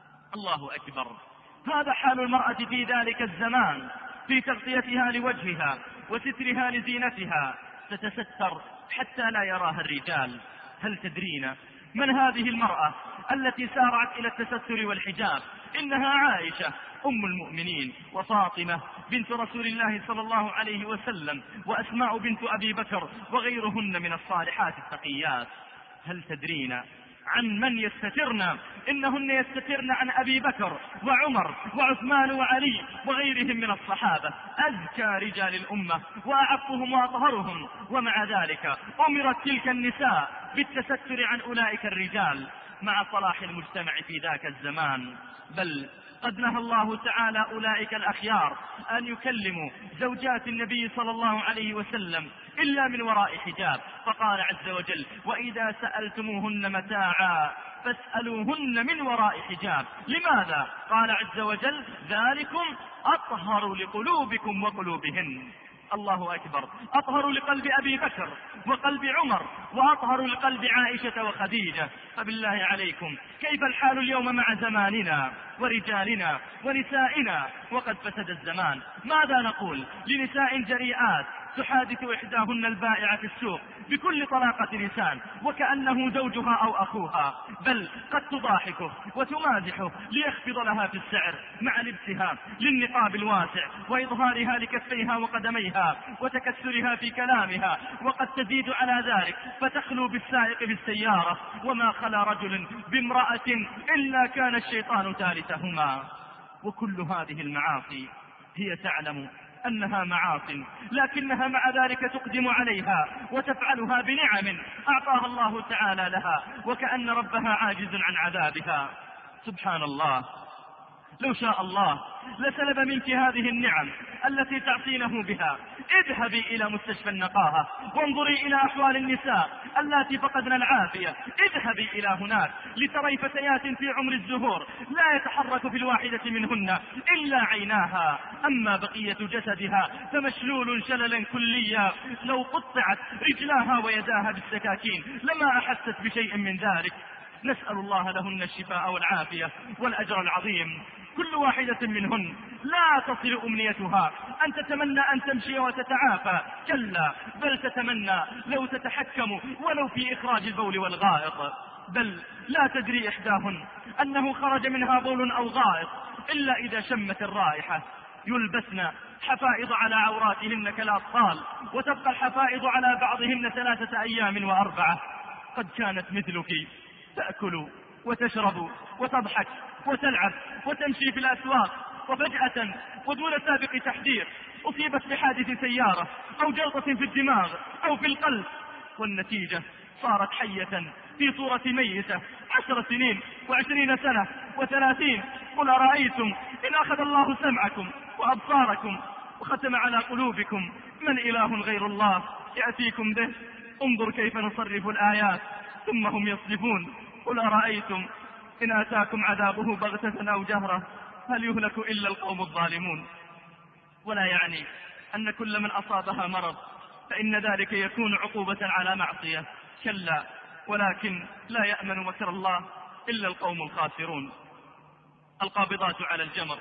الله أكبر. هذا حال المرأة في ذلك الزمان في تغطيتها لوجهها وسترها لزينتها، تتستر حتى لا يراها الرجال. هل تدرين من هذه المرأة التي سارعت إلى التستر والحجاب؟ إنها عائشة أم المؤمنين، وفاطمة بنت رسول الله صلى الله عليه وسلم، وأسماء بنت أبي بكر، وغيرهن من الصالحات التقيات. هل تدرين عن من يستترن؟ إنهن يستترن عن أبي بكر وعمر وعثمان وعلي وغيرهم من الصحابة، أزكى رجال الأمة وأعفهم وأطهرهم، ومع ذلك أمرت تلك النساء بالتستر عن أولئك الرجال مع صلاح المجتمع في ذاك الزمان. بل قد نهى الله تعالى أولئك الأخيار أن يكلموا زوجات النبي صلى الله عليه وسلم إلا من وراء حجاب، فقال عز وجل: وإذا سألتموهن متاعا فاسألوهن من وراء حجاب. لماذا؟ قال عز وجل: ذلكم أطهر لقلوبكم وقلوبهن. الله أكبر. أطهر لقلب أبي بكر وقلب عمر، وأطهر لقلب عائشة وخديجة. فبالله عليكم كيف الحال اليوم مع زماننا ورجالنا ونسائنا وقد فسد الزمان؟ ماذا نقول لنساء جريئات تحادث إحداهن البائع في السوق بكل طلاقة لسان وكأنه زوجها أو أخوها، بل قد تضاحكه وتمازحه ليخفض لها في السعر مع لبسها للنقاب الواسع وإظهارها لكفيها وقدميها وتكسرها في كلامها، وقد تزيد على ذلك فتخلو بالسائق في السيارة وما خلا رجل بامرأة إلا كان الشيطان ثالثهما. وكل هذه المعاصي هي تعلم أنها معاصي، لكنها مع ذلك تقدم عليها وتفعلها بنعم أعطاها الله تعالى لها، وكأن ربها عاجز عن عذابها. سبحان الله، لو شاء الله لسلب منك هذه النعم التي تعصينه بها. اذهبي إلى مستشفى النقاهة وانظري إلى أحوال النساء اللاتي فقدن العافية. اذهبي إلى هناك لتري فتيات في عمر الزهور لا يتحرك في الواحدة منهن إلا عيناها، أما بقية جسدها فمشلول شللا كليا، لو قطعت رجلاها ويداها بالسكاكين لما أحست بشيء من ذلك. نسأل الله لهن الشفاء والعافية والأجر العظيم. كل واحدة منهن لا تصل أمنيتها أن تتمنى أن تمشي وتتعافى، كلا، بل تتمنى لو تتحكم ولو في إخراج البول والغائط. بل لا تدري إحداهن أنه خرج منها بول أو غائط إلا إذا شمت الرائحة. يلبسن حفائض على عوراتهن كالأطفال، وتبقى الحفائض على بعضهن ثلاثة أيام وأربعة. قد كانت مثلك تأكل وتشرب وتضحك وتلعب وتمشي في الأسواق، وفجأة ودون سابق تحذير أصيبت بحادث سيارة أو جلطة في الدماغ أو في القلب، والنتيجة صارت حية في صورة ميتة عشر سنين وعشرين سنة وثلاثين. قل أرأيتم إن أخذ الله سمعكم وأبصاركم وختم على قلوبكم من إله غير الله يأتيكم به؟ انظر كيف نصرف الآيات ثم هم يصدفون. قل أرأيتم إن أتاكم عذابه بغتة أو جهرة هل يهلك إلا القوم الظالمون؟ ولا يعني أن كل من أصابها مرض فإن ذلك يكون عقوبة على معصية، كلا، ولكن لا يأمن مكر الله إلا القوم الخاسرون. القابضات على الجمر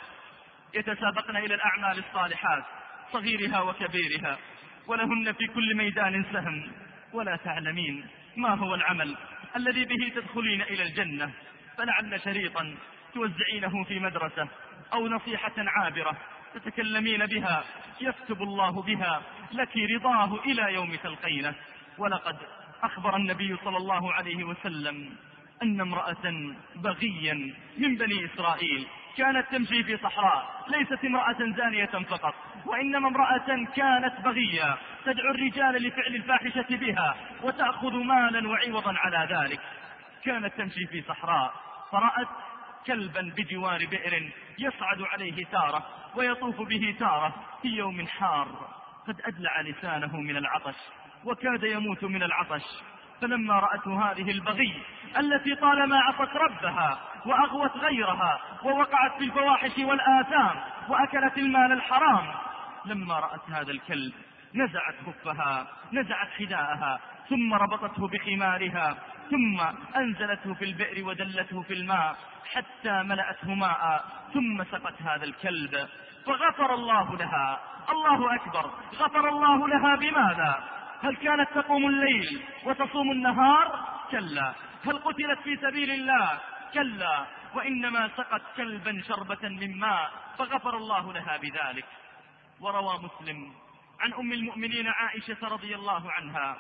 يتسابقن إلى الأعمال الصالحات صغيرها وكبيرها، ولهن في كل ميدان سهم، ولا تعلمين ما هو العمل الذي به تدخلين إلى الجنة، فلعل شريطا توزعينه في مدرسة أو نصيحة عابرة تتكلمين بها يكتب الله بها لك رضاه إلى يوم تلقينه. ولقد أخبر النبي صلى الله عليه وسلم أن امرأة بغيا من بني إسرائيل كانت تمشي في صحراء، ليست امرأة زانية فقط، وإنما امرأة كانت بغية تدعو الرجال لفعل الفاحشة بها وتأخذ مالا وعوضا على ذلك. كانت تمشي في صحراء فرأت كلبا بجوار بئر يصعد عليه تارة ويطوف به تارة في يوم حار، قد أدلع لسانه من العطش وكاد يموت من العطش. فلما رأته هذه البغي التي طالما عصت ربها وأغوت غيرها ووقعت في الفواحش والآثام وأكلت المال الحرام، لما رأت هذا الكلب نزعت خفها، نزعت حذاءها، ثم ربطته بخمارها، ثم أنزلته في البئر ودلته في الماء حتى ملأته ماء، ثم سقت هذا الكلب فغفر الله لها. الله أكبر، غفر الله لها بماذا؟ هل كانت تقوم الليل وتصوم النهار؟ كلا. هل قتلت في سبيل الله؟ كلا، وإنما سقت كلبا شربة من ماء فغفر الله لها بذلك. وروى مسلم عن أم المؤمنين عائشة رضي الله عنها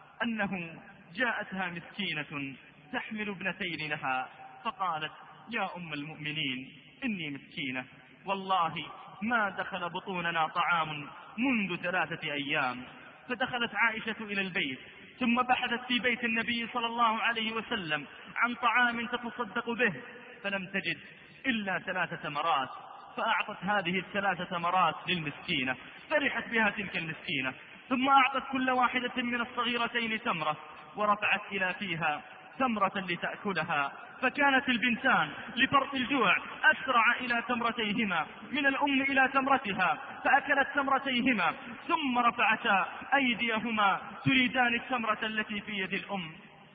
أنه جاءتها مسكينة تحمل ابنتين لها فقالت: يا أم المؤمنين إني مسكينة، والله ما دخل بطوننا طعام منذ ثلاثة أيام. فدخلت عائشة إلى البيت ثم بحثت في بيت النبي صلى الله عليه وسلم عن طعام تتصدق به فلم تجد إلا ثلاث تمرات، فأعطت هذه الثلاث تمرات للمسكينة، فرحت بها تلك المسكينة، ثم أعطت كل واحدة من الصغيرتين تمرة ورفعت إلى فيها تمرة لتأكلها. فكانت البنتان لفرط الجوع أسرع إلى تمرتيهما من الأم إلى تمرتها، فأكلت تمرتيهما ثم رفعتا أيديهما تريدان التمرة التي في يد الأم.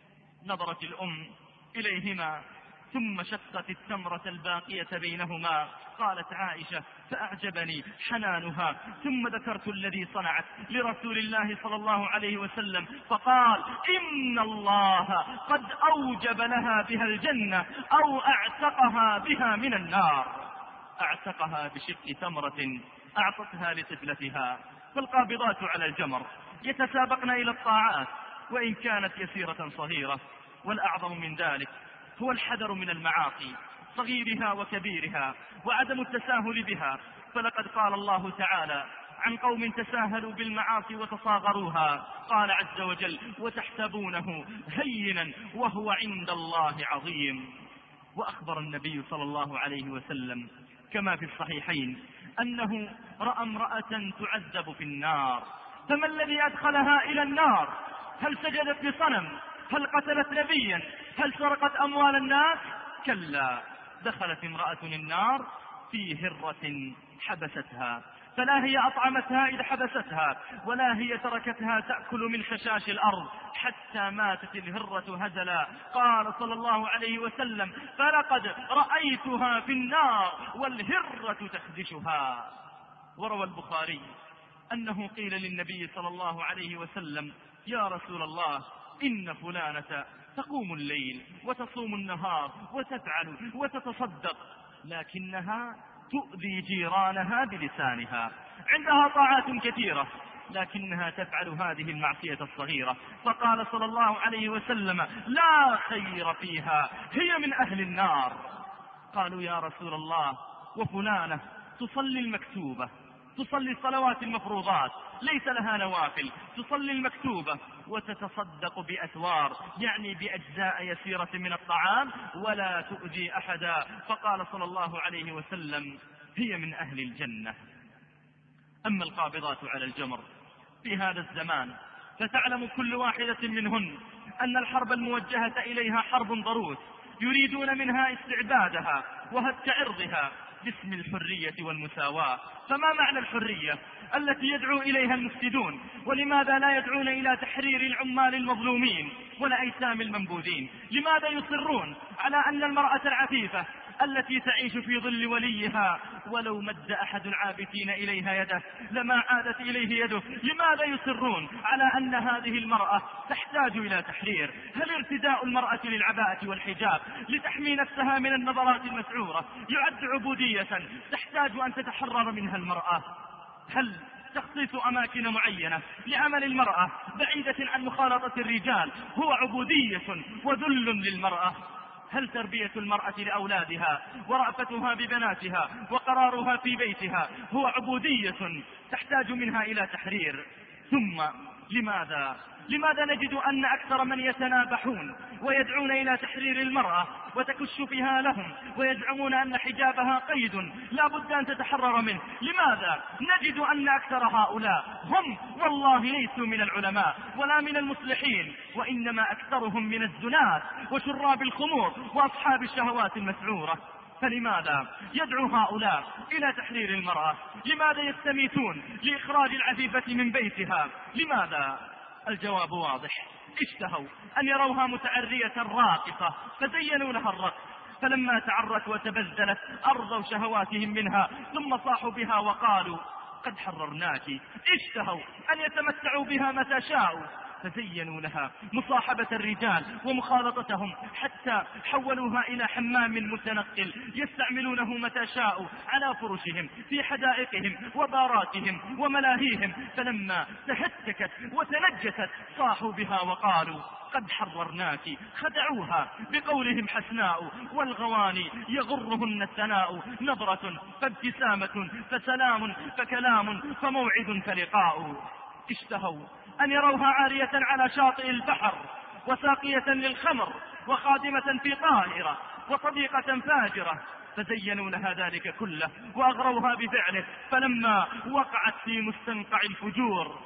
نظرت الأم إليهما ثم شقت التمرة الباقية بينهما. قالت عائشة: فأعجبني حنانها، ثم ذكرت الذي صنعت لرسول الله صلى الله عليه وسلم فقال: إن الله قد أوجب لها بها الجنة أو أعتقها بها من النار. أعتقها بشق تمرة أعطتها لطفلتها. فالقابضات على الجمر يتسابقن إلى الطاعات وإن كانت يسيرة صغيرة، والأعظم من ذلك هو الحذر من المعاصي صغيرها وكبيرها وعدم التساهل بها. فلقد قال الله تعالى عن قوم تساهلوا بالمعاصي وتصاغروها، قال عز وجل: وتحسبونه هينا وهو عند الله عظيم. وأخبر النبي صلى الله عليه وسلم كما في الصحيحين أنه رأى امرأة تعذب في النار، فما الذي أدخلها إلى النار؟ هل سجدت لصنم؟ هل قتلت نبيا؟ هل سرقت أموال الناس؟ كلا، دخلت امرأة النار في هرة حبستها، فلا هي أطعمتها إذ حبستها ولا هي تركتها تأكل من خشاش الأرض حتى ماتت الهرة هزلا. قال صلى الله عليه وسلم: فلقد رأيتها في النار والهرة تخدشها. وروى البخاري أنه قيل للنبي صلى الله عليه وسلم: يا رسول الله، إن فلانة تقوم الليل وتصوم النهار وتفعل وتتصدق، لكنها تؤذي جيرانها بلسانها، عندها طاعات كثيرة لكنها تفعل هذه المعصية الصغيرة. فقال صلى الله عليه وسلم: لا خير فيها، هي من أهل النار. قالوا: يا رسول الله، وفلانة تصلي المكتوبة، تصلي الصلوات المفروضات، ليس لها نوافل، تصلي المكتوبة وتتصدق بأثوار، يعني بأجزاء يسيرة من الطعام، ولا تؤذي أحدا. فقال صلى الله عليه وسلم: هي من أهل الجنة. أما القابضات على الجمر في هذا الزمان فتعلم كل واحدة منهن أن الحرب الموجهة إليها حرب ضروس، يريدون منها استعبادها وهتك عرضها باسم الحرية والمساواة. فما معنى الحرية التي يدعو إليها المفسدون؟ ولماذا لا يدعون إلى تحرير العمال المظلومين والأيتام المنبوذين؟ لماذا يصرون على أن المرأة العفيفة التي تعيش في ظل وليها ولو مد أحد العابثين إليها يده لما عادت إليه يده؟ لماذا يصرون على أن هذه المرأة تحتاج إلى تحرير؟ هل ارتداء المرأة للعباءة والحجاب لتحمي نفسها من النظرات المسعورة يعد عبودية تحتاج أن تتحرر منها المرأة؟ هل تخصيص أماكن معينة لعمل المرأة بعيدة عن مخالطة الرجال هو عبودية وذل للمرأة؟ هل تربية المرأة لأولادها ورأفتها ببناتها وقرارها في بيتها هو عبودية تحتاج منها إلى تحرير؟ ثم لماذا لماذا نجد أن أكثر من يتنابحون ويدعون إلى تحرير المرأة وتكشفها لهم ويزعمون أن حجابها قيد لا بد أن تتحرر منه، لماذا نجد أن أكثر هؤلاء هم والله ليسوا من العلماء ولا من المصلحين، وإنما أكثرهم من الزنات وشراب الخمور وأصحاب الشهوات المسعورة؟ فلماذا يدعو هؤلاء إلى تحرير المرأة؟ لماذا يستميتون لإخراج العفيفة من بيتها؟ لماذا؟ الجواب واضح، اشتهوا أن يروها متعرية راقصة فزينوا لها الرقص، فلما تعرت وتبذلت أرضوا شهواتهم منها ثم صاحوا بها وقالوا قد حررناك. اشتهوا أن يتمتعوا بها متى شاءوا فزينوا لها مصاحبة الرجال ومخالطتهم حتى حولوها إلى حمام متنقل يستعملونه متى شاءوا على فرشهم في حدائقهم وباراتهم وملاهيهم، فلما تهتكت وتنجست صاحوا بها وقالوا قد حررناك. خدعوها بقولهم حسناء والغواني يغرهن الثناء، نظرة فابتسامة فسلام فكلام فموعد فلقاء. اشتهوا أن يروها عارية على شاطئ البحر وساقية للخمر وخادمة في طائرة وصديقة فاجرة، فزينوا لها ذلك كله وأغروها بفعله، فلما وقعت في مستنقع الفجور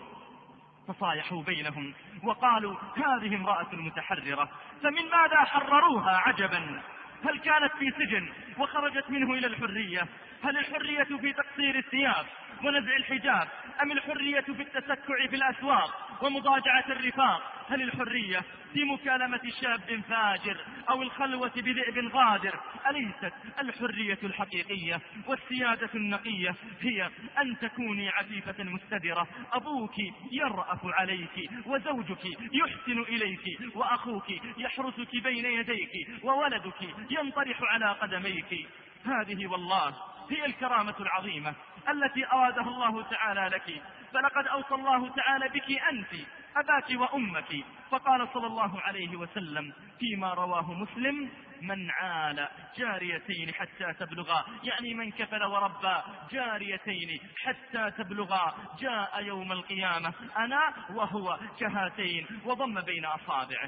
تصايحوا بينهم وقالوا هذه امرأة متحررة. فمن ماذا حرروها عجبا؟ هل كانت في سجن وخرجت منه إلى الحرية؟ هل الحرية في تقصير الثياب ونزع الحجاب أم الحرية في التسكع في الأسواق ومضاجعة الرفاق؟ هل الحرية في مكالمة شاب فاجر أو الخلوة بذئب غادر؟ أليست الحرية الحقيقية والسيادة النقية هي أن تكوني عفيفة مستدرة، أبوك يرأف عليك وزوجك يحسن إليك وأخوك يحرسك بين يديك وولدك ينطرح على قدميك؟ هذه والله هي الكرامة العظيمة التي أرادها الله تعالى لك. فلقد أوصى الله تعالى بك أنت أباك وأمك، فقال صلى الله عليه وسلم فيما رواه مسلم من عال جاريتين حتى تبلغا، يعني من كفل وربى جاريتين حتى تبلغا جاء يوم القيامة أنا وهو كهاتين وضم بين أصابعه.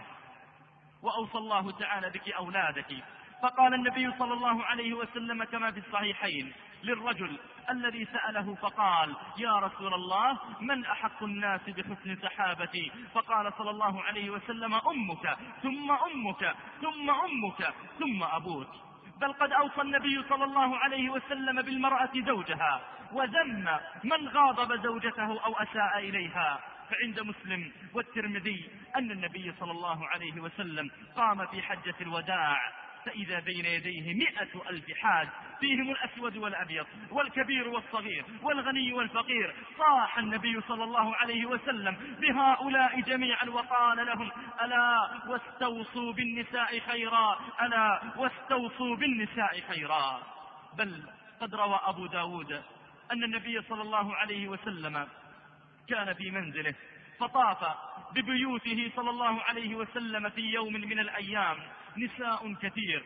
وأوصى الله تعالى بك أولادك، فقال النبي صلى الله عليه وسلم كما في الصحيحين للرجل الذي سأله فقال يا رسول الله من أحق الناس بحسن سحابتي؟ فقال صلى الله عليه وسلم أمك ثم أمك ثم أمك ثم أبوك. بل قد أوصى النبي صلى الله عليه وسلم بالمرأة زوجها وذم من غاضب زوجته أو أساء إليها. فعند مسلم والترمذي أن النبي صلى الله عليه وسلم قام في حجة الوداع فإذا بين يديه مئة ألف حاج فيهم الأسود والأبيض والكبير والصغير والغني والفقير. صاح النبي صلى الله عليه وسلم بهؤلاء جميعا وقال لهم ألا واستوصوا بالنساء خيرا، ألا واستوصوا بالنساء خيرا. بل قد روى أبو داود أن النبي صلى الله عليه وسلم كان في منزله فطاف ببيوته صلى الله عليه وسلم في يوم من الأيام نساء كثير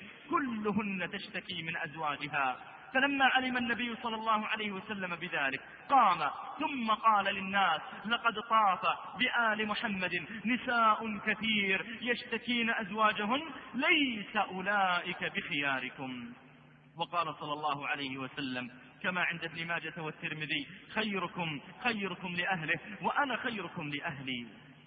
كلهن تشتكي من أزواجها، فلما علم النبي صلى الله عليه وسلم بذلك قام ثم قال للناس لقد طاف بآل محمد نساء كثير يشتكين أزواجهن ليس أولئك بخياركم. وقال صلى الله عليه وسلم كما عند ابن ماجة والترمذي خيركم خيركم لأهله وأنا خيركم لأهلي.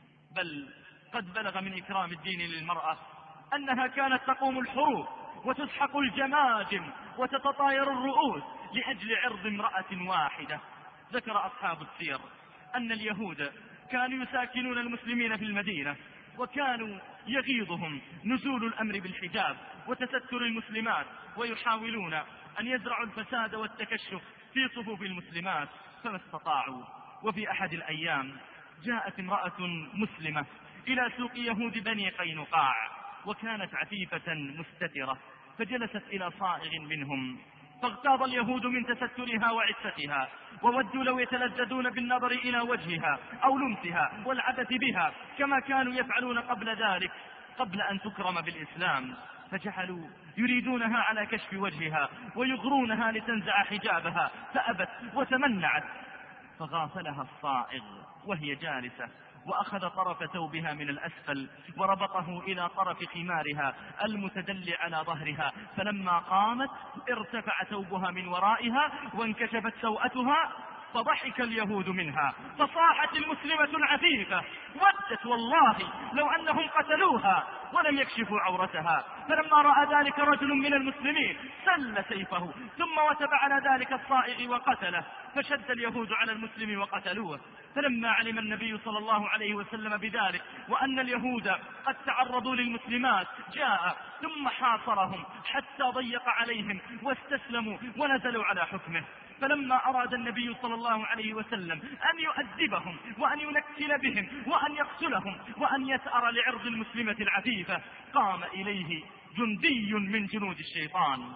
بل قد بلغ من إكرام الدين للمرأة أنها كانت تقوم الحروب وتسحق الجماجم وتتطاير الرؤوس لأجل عرض امرأة واحدة. ذكر أصحاب السير أن اليهود كانوا يساكنون المسلمين في المدينة وكانوا يغيظهم نزول الأمر بالحجاب وتستر المسلمات، ويحاولون أن يزرعوا الفساد والتكشف في صفوف المسلمات فما استطاعوا. وفي أحد الأيام جاءت امرأة مسلمة إلى سوق يهود بني قينقاع وكانت عفيفة مستترة، فجلست إلى صائغ منهم فاغتاظ اليهود من تسترها وعفتها وودوا لو يتلذذون بالنظر إلى وجهها أو لمسها والعبث بها كما كانوا يفعلون قبل ذلك قبل أن تكرم بالإسلام. فجعلوا يريدونها على كشف وجهها ويغرونها لتنزع حجابها فأبت وتمنعت، فغافلها الصائغ وهي جالسة وأخذ طرف ثوبها من الأسفل وربطه إلى طرف خمارها المتدل على ظهرها، فلما قامت ارتفع ثوبها من ورائها وانكشفت سوءتها، فضحك اليهود منها، فصاحت المسلمة العفيفة ودت والله لو أنهم قتلوها ولم يكشفوا عورتها. فلما رأى ذلك رجل من المسلمين سل سيفه ثم وتب على ذلك الصائغ وقتله، فشد اليهود على المسلم وقتلوه. فلما علم النبي صلى الله عليه وسلم بذلك وأن اليهود قد تعرضوا للمسلمات جاء ثم حاصرهم حتى ضيق عليهم واستسلموا ونزلوا على حكمه. فلما أراد النبي صلى الله عليه وسلم أن يؤدبهم وأن ينكل بهم وأن يقتلهم وأن يثأر لعرض المسلمة العفيفة، قام إليه جندي من جنود الشيطان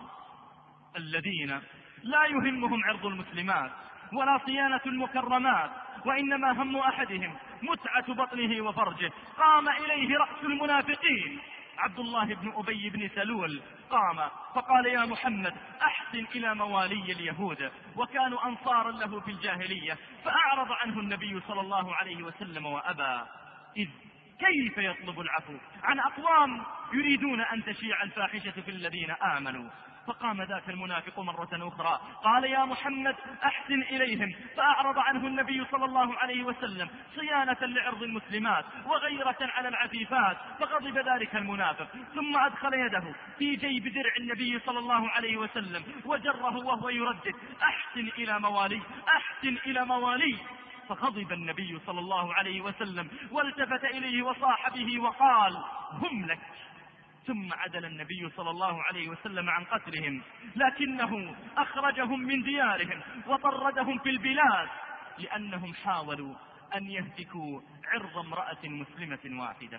الذين لا يهمهم عرض المسلمات ولا صيانة المكرمات، وإنما هم أحدهم متعة بطنه وفرجه. قام إليه رأس المنافقين عبد الله بن أبي بن سلول، قام فقال: يا محمد أحسن إلى موالي اليهود، وكانوا أنصارا له في الجاهلية، فأعرض عنه النبي صلى الله عليه وسلم وأبى. إذ كيف يطلب العفو عن أقوام يريدون أن تشيع الفاحشة في الذين آمنوا؟ فقام ذاك المنافق مرة أخرى قال: يا محمد أحسن إليهم، فأعرض عنه النبي صلى الله عليه وسلم صيانة لعرض المسلمات وغيرة على العفيفات، فغضب ذلك المنافق ثم أدخل يده في جيب درع النبي صلى الله عليه وسلم وجره وهو يردد: أحسن إلى موالي، أحسن إلى موالي. فغضب النبي صلى الله عليه وسلم والتفت إليه وصاح به وقال: هم لك. ثم عدل النبي صلى الله عليه وسلم عن قتلهم، لكنه أخرجهم من ديارهم وطردهم في البلاد لأنهم حاولوا أن يهتكوا عرض امرأة مسلمة واحدة.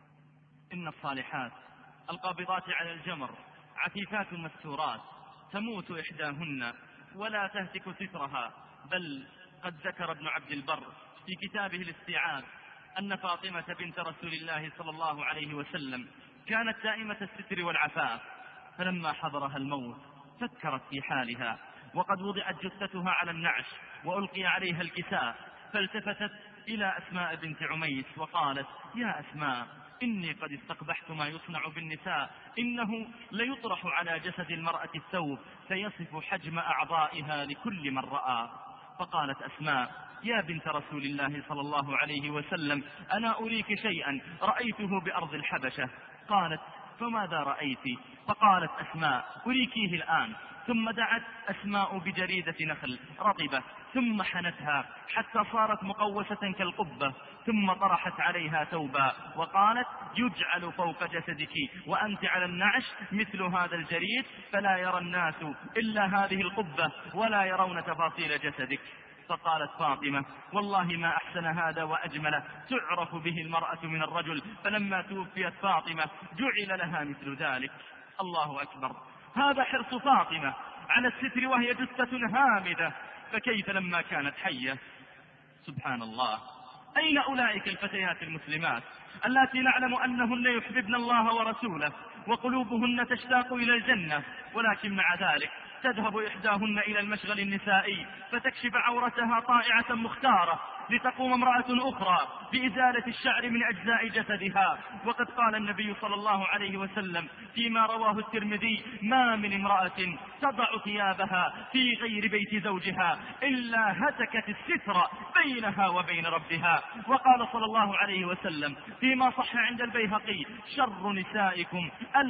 إن الصالحات القابضات على الجمر عفيفات مستورات تموت إحداهن ولا تهتك سترها، بل قد ذكر ابن عبد البر في كتابه الاستيعاب أن فاطمة بنت رسول الله صلى الله عليه وسلم كانت دائمة الستر والعفاف، فلما حضرها الموت فكرت في حالها وقد وضعت جثتها على النعش وألقي عليها الكساء، فالتفتت إلى أسماء بنت عميس وقالت: يا أسماء، إني قد استقبحت ما يصنع بالنساء، إنه ليطرح على جسد المرأة الثوب فيصف حجم أعضائها لكل من رأى. فقالت أسماء: يا بنت رسول الله صلى الله عليه وسلم، أنا أريك شيئا رأيته بأرض الحبشة. قالت: فماذا رأيت؟ فقالت أسماء: أريكيه الآن. ثم دعت أسماء بجريدة نخل رطبة ثم حنتها حتى صارت مقوسة كالقبة، ثم طرحت عليها ثوبا وقالت: يجعل فوق جسدك وأنت على النعش مثل هذا الجريد، فلا يرى الناس إلا هذه القبة ولا يرون تفاصيل جسدك. فقالت فاطمة: والله ما أحسن هذا وأجمله، تعرف به المرأة من الرجل. فلما توفيت فاطمة جعل لها مثل ذلك. الله أكبر، هذا حرص فاطمة على الستر وهي جثة هامدة، فكيف لما كانت حية؟ سبحان الله. أين أولئك الفتيات المسلمات التي نعلم أنهن يحببن الله ورسوله وقلوبهن تشتاق إلى الجنة، ولكن مع ذلك تذهب إحداهن إلى المشغل النسائي فتكشف عورتها طائعة مختارة لتقوم امرأة أخرى بإزالة الشعر من أجزاء جسدها؟ وقد قال النبي صلى الله عليه وسلم فيما رواه الترمذي: ما من امرأة تضع ثيابها في غير بيت زوجها إلا هتكت الستر بينها وبين ربها. وقال صلى الله عليه وسلم فيما صح عند البيهقي: شر نسائكم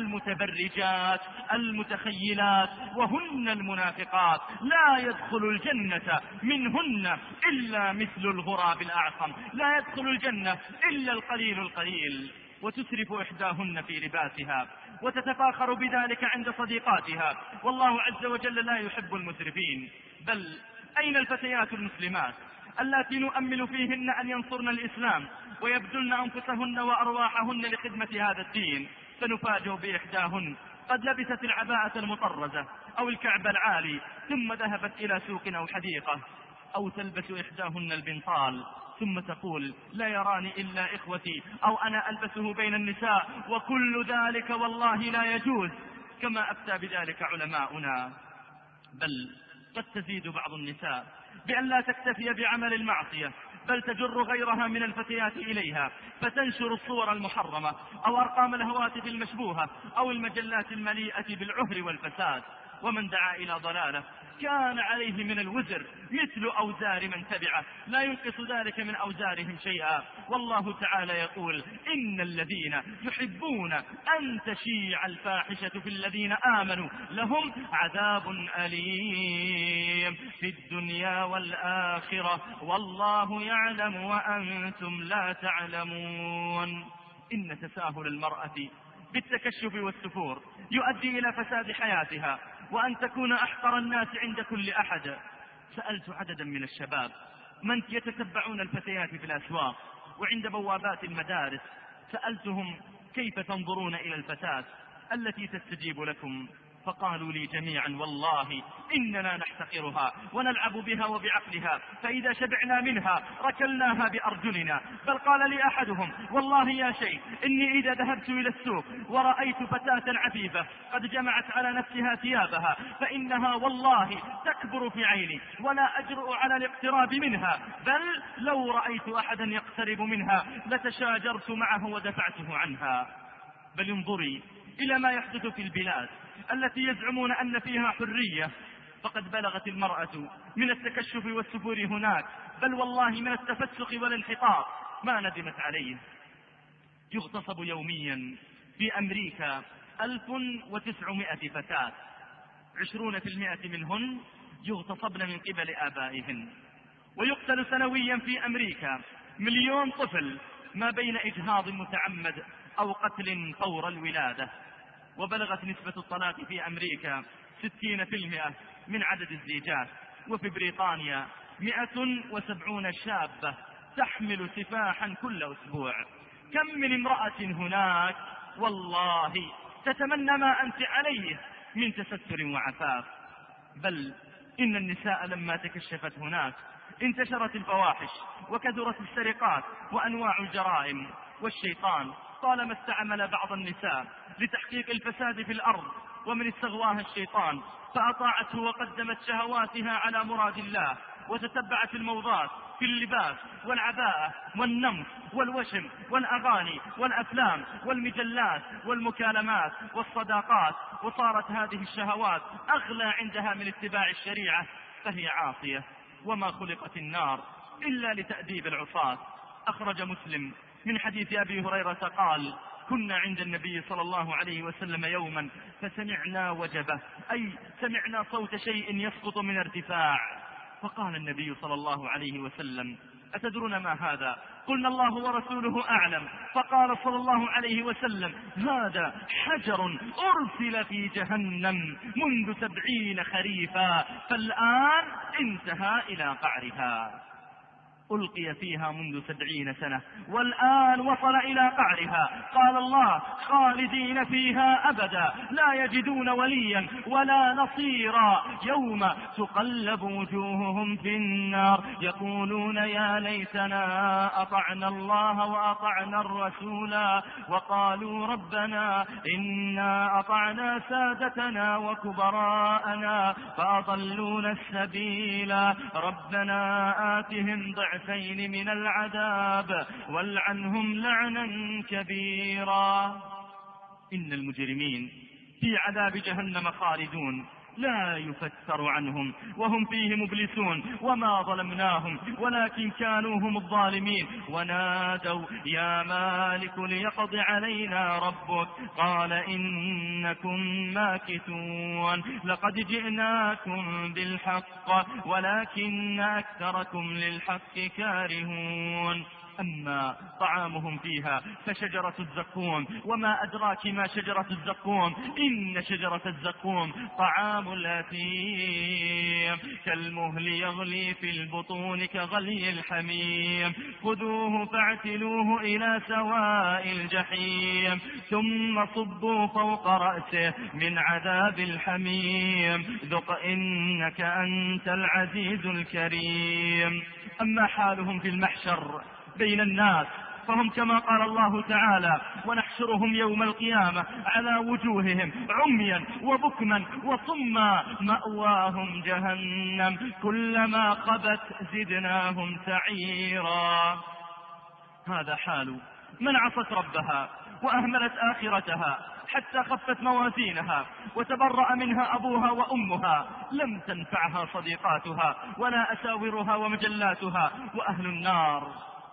المتبرجات المتخيلات وهن المنافقات، لا يدخل الجنة منهن إلا مثل الغراب الأعصم، لا يدخل الجنة إلا القليل القليل. وتسرف إحداهن في لباسها وتتفاخر بذلك عند صديقاتها، والله عز وجل لا يحب المسرفين. بل أين الفتيات المسلمات التي نؤمل فيهن أن ينصرن الإسلام ويبذلن أنفسهن وأرواحهن لخدمة هذا الدين؟ فنفاجئ بإحداهن قد لبست العباءة المطرزة أو الكعب العالي ثم ذهبت إلى سوق أو حديقة، أو تلبس إحداهن البنطال ثم تقول لا يراني إلا إخوتي، أو أنا ألبسه بين النساء، وكل ذلك والله لا يجوز، كما أفتى بذلك علماؤنا. بل قد تزيد بعض النساء بأن لا تكتفي بعمل المعصية، بل تجر غيرها من الفتيات إليها، فتنشر الصور المحرمة أو أرقام الهواتف المشبوهة أو المجلات المليئة بالعهر والفساد. ومن دعا إلى ضلالة كان عليه من الوزر مثل أوزار من تبعه، لا ينقص ذلك من أوزارهم شيئا. والله تعالى يقول إن الذين يحبون أن تشيع الفاحشة في الذين آمنوا لهم عذاب أليم في الدنيا والآخرة والله يعلم وأنتم لا تعلمون. إن تساهل المرأة بالتكشف والسفور يؤدي إلى فساد حياتها، وأن تكون أحقر الناس عند كل أحد. سألت عددا من الشباب من يتتبعون الفتيات في الأسواق وعند بوابات المدارس، سألتهم كيف تنظرون إلى الفتاة التي تستجيب لكم، فقالوا لي جميعا والله إننا نحتقرها ونلعب بها وبعقلها، فإذا شبعنا منها ركلناها بأرجلنا. بل قال لي أحدهم والله يا شيخ إني إذا ذهبت إلى السوق ورأيت فتاة عفيفة قد جمعت على نفسها ثيابها فإنها والله تكبر في عيني ولا أجرؤ على الاقتراب منها، بل لو رأيت أحدا يقترب منها لتشاجرت معه ودفعته عنها. بل انظري إلى ما يحدث في البلاد التي يزعمون أن فيها حرية، فقد بلغت المرأة من التكشف والسفور هناك، بل والله من التفسق والانحطاط ما ندمت عليه. يغتصب يوميا في أمريكا ألف وتسعمائة فتاة، عشرون في المئة منهن يغتصبن من قبل آبائهن. ويقتل سنويا في أمريكا مليون طفل ما بين إجهاض متعمد أو قتل فور الولادة. وبلغت نسبة الطلاق في أمريكا ستين في المئة من عدد الزيجات. وفي بريطانيا مئة وسبعون شابة تحمل سفاحا كل أسبوع. كم من امرأة هناك والله تتمنى ما أنت عليه من تستر وعفاف. بل إن النساء لما تكشفت هناك انتشرت الفواحش وكثرت السرقات وأنواع الجرائم. والشيطان طالما استعمل بعض النساء لتحقيق الفساد في الأرض، ومن استغواها الشيطان فأطاعته وقدمت شهواتها على مراد الله، وتتبعت الموضات في اللباس والعباءة والنمط والوشم والأغاني والأفلام والمجلات والمكالمات والصداقات، وصارت هذه الشهوات أغلى عندها من اتباع الشريعة، فهي عاصية. وما خلقت النار إلا لتأديب العصاة. أخرج مسلم من حديث أبي هريرة قال كنا عند النبي صلى الله عليه وسلم يوما فسمعنا وجبه، أي سمعنا صوت شيء يسقط من ارتفاع، فقال النبي صلى الله عليه وسلم أتدرون ما هذا؟ قلنا الله ورسوله أعلم. فقال صلى الله عليه وسلم هذا حجر أرسل في جهنم منذ سبعين خريفا فالآن انتهى إلى قعرها. ألقي فيها منذ سبعين سنة والآن وصل إلى قعرها. قال الله خالدين فيها أبدا لا يجدون وليا ولا نصيرا يوم تقلب وجوههم في النار يقولون يا ليتنا أطعنا الله وأطعنا الرسولا وقالوا ربنا إنا أطعنا سادتنا وكبراءنا فأضلونا السبيلا ربنا آتهم ضعفين من العذاب والعنهم لعنا كبيرا. إن المجرمين في عذاب جهنم خالدون لا يفتر عنهم وهم فيه مبلسون وما ظلمناهم ولكن كانوا هم الظالمين. ونادوا يا مالك ليقض علينا ربك قال إنكم ماكثون لقد جئناكم بالحق ولكن أكثركم للحق كارهون. أما طعامهم فيها فشجرة الزقوم، وما أدراك ما شجرة الزقوم، إن شجرة الزقوم طعام الأثيم كالمهل يغلي في البطون كغلي الحميم، خذوه فاعتلوه إلى سواء الجحيم ثم صبوا فوق رأسه من عذاب الحميم ذق إنك أنت العزيز الكريم. أما حالهم في المحشر بين الناس فهم كما قال الله تعالى: ونحشرهم يوم القيامة على وجوههم عميا وبكما وصما مأواهم جهنم كلما خبت زدناهم سعيرا. هذا حال من عصت ربها وأهملت آخرتها حتى خفت موازينها وتبرأ منها أبوها وأمها، لم تنفعها صديقاتها ولا أساورها ومجلاتها. وأهل النار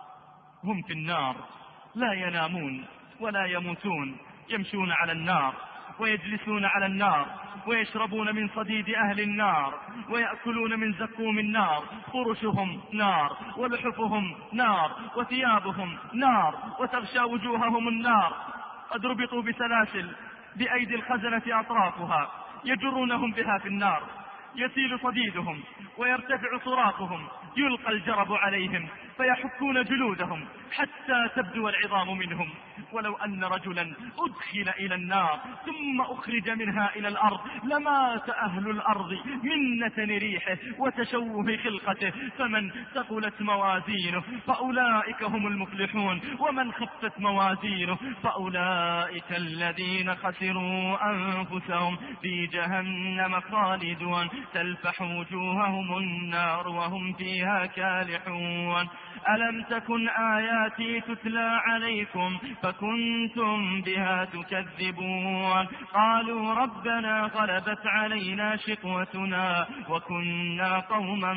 هم في النار لا ينامون ولا يموتون، يمشون على النار ويجلسون على النار ويشربون من صديد أهل النار ويأكلون من زقوم النار، فرشهم نار ولحفهم نار وثيابهم نار وتغشى وجوههم النار. قد ربطوا بسلاسل بأيدي الخزنة أطرافها يجرونهم بها في النار، يسيل صديدهم ويرتفع صراخهم، يلقى الجرب عليهم فيحكون جلودهم حتى تبدو العظام منهم. ولو أن رجلا أدخل إلى النار ثم أخرج منها إلى الأرض لمات أهل الأرض من نتن ريحه وتشوه خلقته. فمن ثقلت موازينه فأولئك هم المفلحون، ومن خفت موازينه فأولئك الذين خسروا أنفسهم في جهنم خالدون تلفح وجوههم النار وهم فيها كالحون. ألم تكن آياتي تتلى عليكم فكنتم بها تكذبون؟ قالوا ربنا غلبت علينا شقوتنا وكنا قوما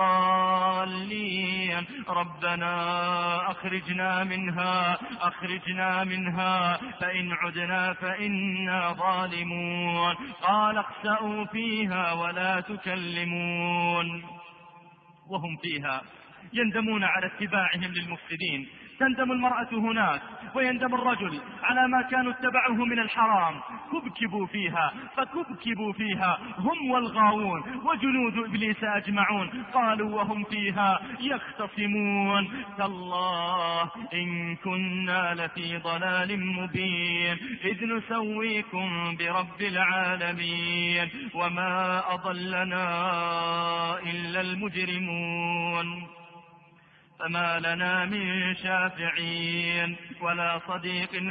ضالين ربنا أخرجنا منها أخرجنا منها فإن عدنا فإنا ظالمون. قال اخسأوا فيها ولا تكلمون. وهم فيها يندمون على اتباعهم للمفسدين، تندم المرأة هناك ويندم الرجل على ما كانوا اتبعوه من الحرام. كبكبوا فيها فكبكبوا فيها هم والغاوون وجنود إبليس أجمعون. قالوا وهم فيها يختصمون: تالله إن كنا لفي ضلال مبين إذ نسويكم برب العالمين وما أضلنا إلا المجرمون فما لنا من شافعين ولا صديق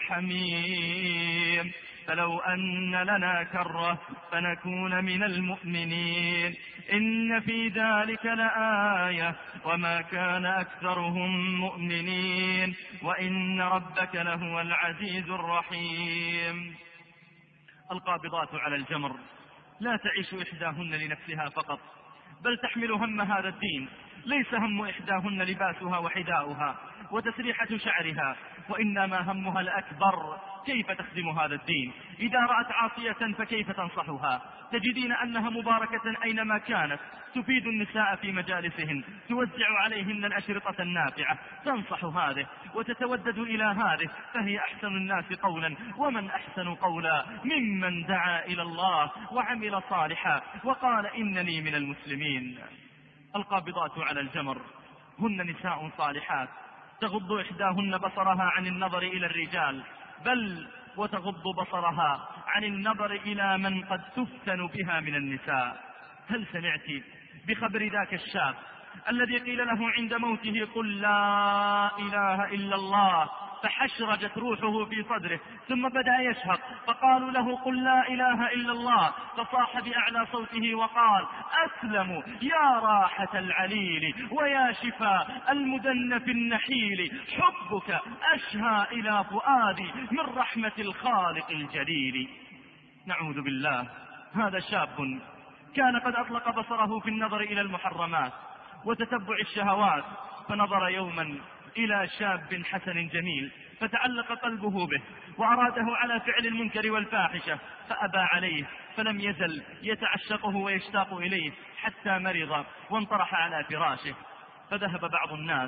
حميم فلو أن لنا كرة فنكون من المؤمنين إن في ذلك لآية وما كان أكثرهم مؤمنين وإن ربك لهو العزيز الرحيم. القابضات على الجمر لا تعيش إحداهن لنفسها فقط، بل تحمل هم هذا الدين. ليس هم إحداهن لباسها وحذاؤها وتسريحة شعرها، وإنما همها الأكبر كيف تخدم هذا الدين. إذا رأت عاصية فكيف تنصحها؟ تجدين أنها مباركة أينما كانت، تفيد النساء في مجالسهن، توزع عليهن الأشرطة النافعة، تنصح هذه وتتودد إلى هذه، فهي أحسن الناس قولا ومن أحسن قولا ممن دعا إلى الله وعمل صالحا وقال إنني من المسلمين. القابضات على الجمر هن نساء صالحات تغض إحداهن بصرها عن النظر إلى الرجال، بل وتغض بصرها عن النظر إلى من قد تفتن بها من النساء. هل سمعت بخبر ذاك الشاب الذي قيل له عند موته قل لا إله إلا الله، فحشرجت روحه في صدره ثم بدأ يشهق، فقالوا له قل لا إله إلا الله، فصاح بأعلى صوته وقال أسلم يا راحة العليل ويا شفاء المدنف النحيل، حبك أشهى إلى فؤادي من رحمة الخالق الجليل. نعوذ بالله. هذا شاب كان قد أطلق بصره في النظر إلى المحرمات وتتبع الشهوات، فنظر يوما إلى شاب حسن جميل فتعلق قلبه به وأراده على فعل المنكر والفاحشة، فأبى عليه، فلم يزل يتعشقه ويشتاق إليه حتى مرض وانطرح على فراشه. فذهب بعض الناس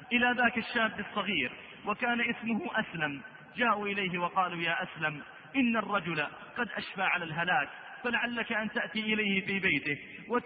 إلى ذاك الشاب الصغير وكان اسمه أسلم، جاءوا إليه وقالوا: يا أسلم، إن الرجل قد أشفى على الهلاك، فلعلك أن تأتي إليه في بيته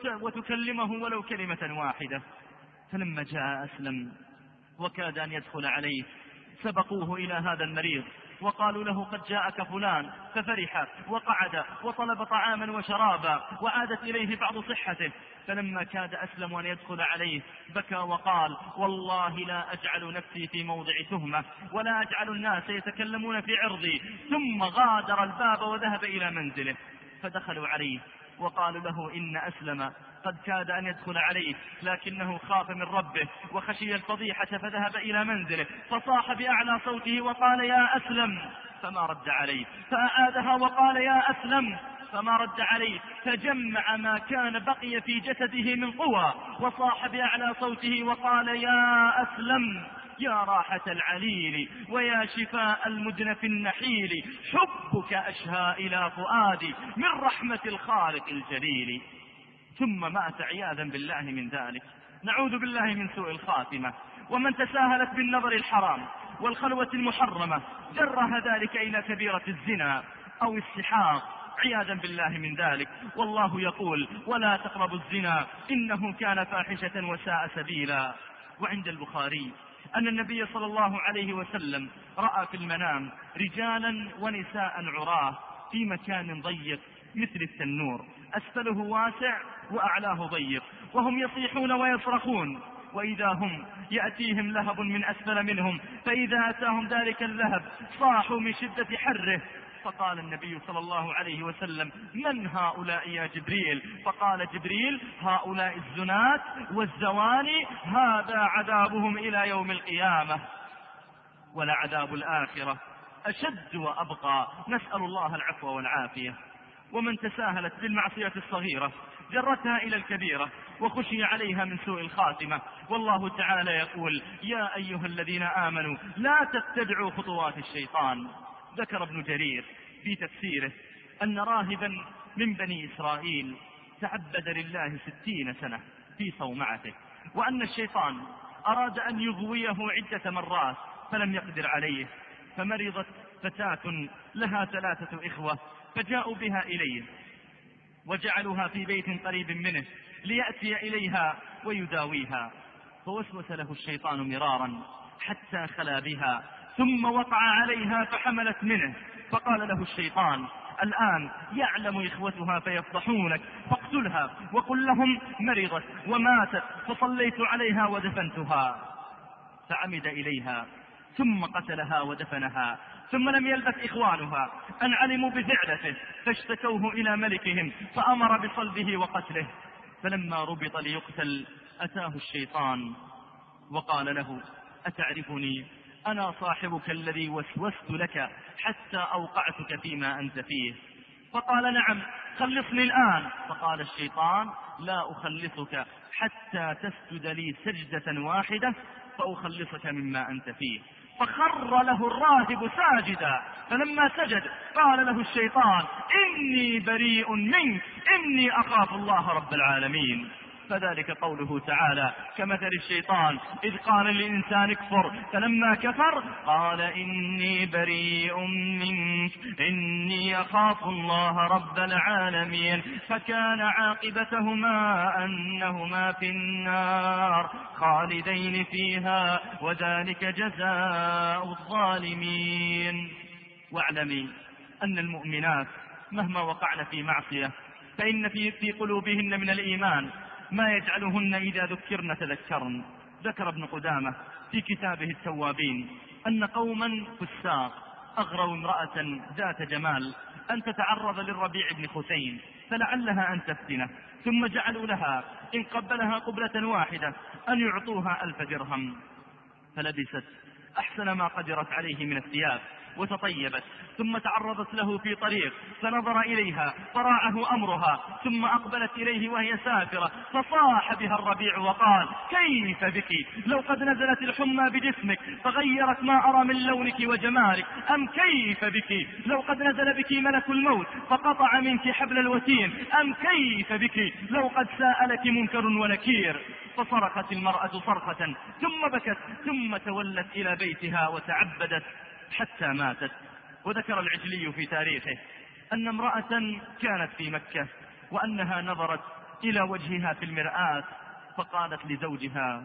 وتكلمه ولو كلمة واحدة. فلما جاء أسلم وكاد أن يدخل عليه سبقوه إلى هذا المريض وقالوا له: قد جاءك فلان، ففرح وقعد وطلب طعاما وشرابا وعادت إليه بعض صحته. فلما كاد أسلم أن يدخل عليه بكى وقال: والله لا أجعل نفسي في موضع تهمة ولا أجعل الناس يتكلمون في عرضي. ثم غادر الباب وذهب إلى منزله. فدخلوا عليه وقالوا له: إن أسلم قد كاد أن يدخل عليه لكنه خاف من ربه وخشي الفضيحة فذهب إلى منزله، فصاح بأعلى صوته وقال: يا أسلم، فما رد عليه، فأعادها وقال: يا أسلم، فما رد عليه، فجمع ما كان بقي في جسده من قوى وصاح بأعلى صوته وقال: يا أسلم، يا راحة العليل ويا شفاء المدنف النحيل، حبك أشهى إلى فؤادي من رحمة الخالق الجليل. ثم مات عياذا بالله من ذلك. نعوذ بالله من سوء الخاتمة. ومن تساهلت بالنظر الحرام والخلوة المحرمة جرها ذلك إلى كبيرة الزنا أو السحاق عياذا بالله من ذلك. والله يقول: ولا تقربوا الزنا إنه كان فاحشة وساء سبيلا. وعند البخاري أن النبي صلى الله عليه وسلم رأى في المنام رجالا ونساء عراه في مكان ضيق مثل التنور، أسفله واسع وأعلاه ضيق، وهم يصيحون ويصرخون، وإذا هم يأتيهم لهب من أسفل منهم، فإذا أتاهم ذلك اللهب صاحوا من شدة حره. فقال النبي صلى الله عليه وسلم: من هؤلاء يا جبريل؟ فقال جبريل: هؤلاء الزنات والزواني، هذا عذابهم إلى يوم القيامة، ولعذاب الآخرة أشد وأبقى، نسأل الله العفو والعافية. ومن تساهلت بالمعصية الصغيرة جرتها إلى الكبيرة وخشي عليها من سوء الخاتمة. والله تعالى يقول: يا أيها الذين آمنوا لا تتبعوا خطوات الشيطان. ذكر ابن جرير في تفسيره أن راهبا من بني إسرائيل تعبد لله ستين سنة في صومعته، وأن الشيطان أراد أن يغويه عدة مرات فلم يقدر عليه، فمرضت فتاة لها ثلاثة إخوة فجاءوا بها إليه وجعلوها في بيت قريب منه ليأتي إليها ويداويها. فوسوس له الشيطان مرارا حتى خلا بها، ثم وقع عليها فحملت منه. فقال له الشيطان: الآن يعلم إخوتها فيفضحونك، فاقتلها وقل لهم مرضت وماتت فصليت عليها ودفنتها. فعمد إليها ثم قتلها ودفنها. ثم لم يلبث إخوانها أن علموا بفعلته فاشتكوه إلى ملكهم فأمر بصلبه وقتله. فلما ربط ليقتل أتاه الشيطان وقال له: أتعرفني؟ أنا صاحبك الذي وسوست لك حتى أوقعتك فيما أنت فيه. فقال: نعم، خلصني الآن. فقال الشيطان: لا أخلصك حتى تسجد لي سجدة واحدة فأخلصك مما أنت فيه. فخر له الراهب ساجدا، فلما سجد قال له الشيطان: إني بريء منك، إني أخاف الله رب العالمين. فذلك قوله تعالى: كمثل الشيطان إذ قال للإنسان اكفر فلما كفر قال إني بريء منك إني أخاف الله رب العالمين. فكان عاقبتهما أنهما في النار خالدين فيها وذلك جزاء الظالمين. واعلمي أن المؤمنات مهما وقعن في معصية فإن في, في قلوبهن من الإيمان ما يجعلهن إذا ذكرن تذكرن. ذكر ابن قدامة في كتابه التوابين أن قوما فساق أغروا امرأة ذات جمال أن تتعرض للربيع بن خثيم فلعلها أن تفتنه، ثم جعلوا لها إن قبلها قبلة واحدة أن يعطوها ألف درهم، فلبست أحسن ما قدرت عليه من الثياب وتطيبت، ثم تعرضت له في طريق فنظر إليها فراعه أمرها، ثم أقبلت إليه وهي سافرة فصاح بها الربيع وقال: كيف بك؟ لو قد نزلت الحمى بجسمك فغيرت ما أرى من لونك وجمالك، أم كيف بك لو قد نزل بك ملك الموت فقطع منك حبل الوتين، أم كيف بك لو قد سألك منكر ونكير؟ فصرخت المرأة صرخة ثم بكت، ثم تولت إلى بيتها وتعبدت حتى ماتت. وذكر العجلي في تاريخه أن امرأة كانت في مكة وأنها نظرت إلى وجهها في المرآة فقالت لزوجها: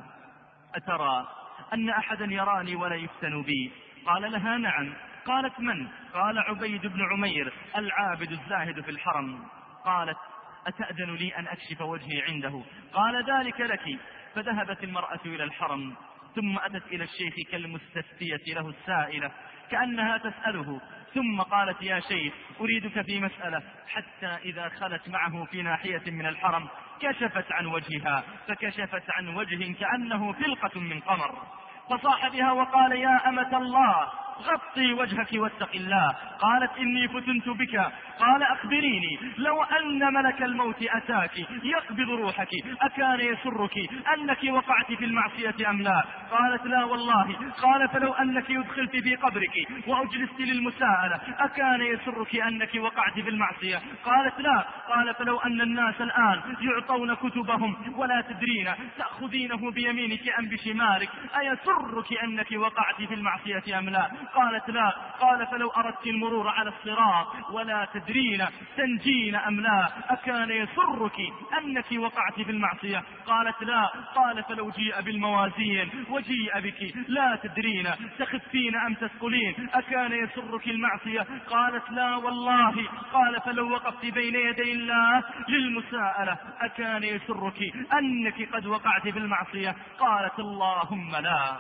أترى أن أحدا يراني ولا يفتن بي؟ قال لها: نعم. قالت: من؟ قال: عبيد بن عمير العابد الزاهد في الحرم. قالت: أتأذن لي أن أكشف وجهي عنده؟ قال: ذلك لك. فذهبت المرأة إلى الحرم، ثم أتت إلى الشيخ كالمستفتية له السائلة كأنها تسأله، ثم قالت: يا شيخ أريدك في مسألة، حتى إذا خلت معه في ناحية من الحرم كشفت عن وجهها، فكشفت عن وجه كأنه فلقة من قمر، فصاح بها وقال: يا أمة الله غطي وجهك واتق الله. قالت: إني فتنت بك. قال: أخبريني، لو أن ملك الموت أتاك يقبض روحك أكان يسرك أنك وقعت في المعصية أم لا؟ قالت: لا والله. قال: فلو أنك يدخلت في قبرك وأجلست للمساءلة أكان يسرك أنك وقعت في المعصية؟ قالت: لا. قال: فلو أن الناس الآن يعطون كتبهم ولا تدرين تأخذينه بيمينك أم بشمالك أيسرك أنك وقعت في المعصية أم لا؟ قالت: لا. قال: فلو أردت المرور على الصراط ولا تدرين تنجين أم لا أكان يسرك أنك وقعت في المعصية؟ قالت: لا. قال: فلو جيء بالموازين وجيء بك لا تدرين تخفين أم تثقلين أكان يسرك المعصية؟ قالت: لا والله. قال: فلو وقفت بين يدي الله للمساءلة أكان يسرك أنك قد وقعت في المعصية؟ قالت: اللهم لا.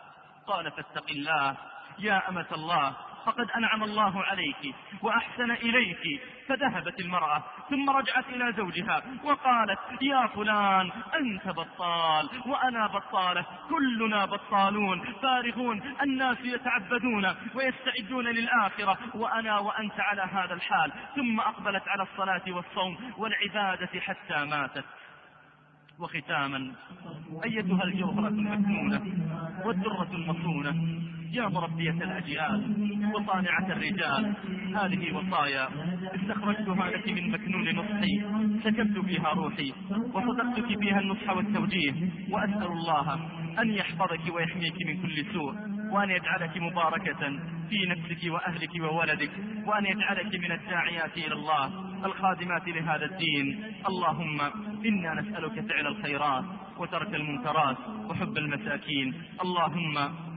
قال: فاتق الله يا أمة الله، فقد أنعم الله عليك وأحسن إليك. فذهبت المرأة ثم رجعت إلى زوجها وقالت: يا فلان أنت بطال وأنا بطالة، كلنا بطالون فارغون، الناس يتعبدون ويستعدون للآخرة وأنا وأنت على هذا الحال. ثم أقبلت على الصلاة والصوم والعبادة حتى ماتت. وختاما، أيتها الجوهرة المكنونة والدرة المصونة يا مربية الأجيال وصانعة الرجال، هذه وصايا استخرجتها لك من مكنون نصحي، سكبت فيها روحي وصدقتك فيها النصح والتوجيه، وأسأل الله أن يحفظك ويحميك من كل سوء، وأن يجعلك مباركة في نفسك وأهلك وولدك، وأن يجعلك من الداعيات إلى الله الخادمات لهذا الدين. اللهم إنا نسألك فعل الخيرات وترك المنكرات وحب المساكين. اللهم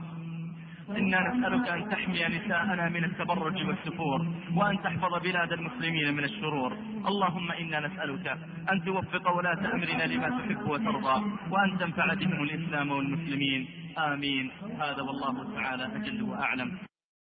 إنا نسألك أن تحمي نساءنا من التبرج والسفور، وأن تحفظ بلاد المسلمين من الشرور. اللهم إنا نسألك أن توفق ولاة أمرنا لما تحب وترضى، وأن تنفع بهم الإسلام والمسلمين. آمين. هذا والله تعالى أجل وأعلم.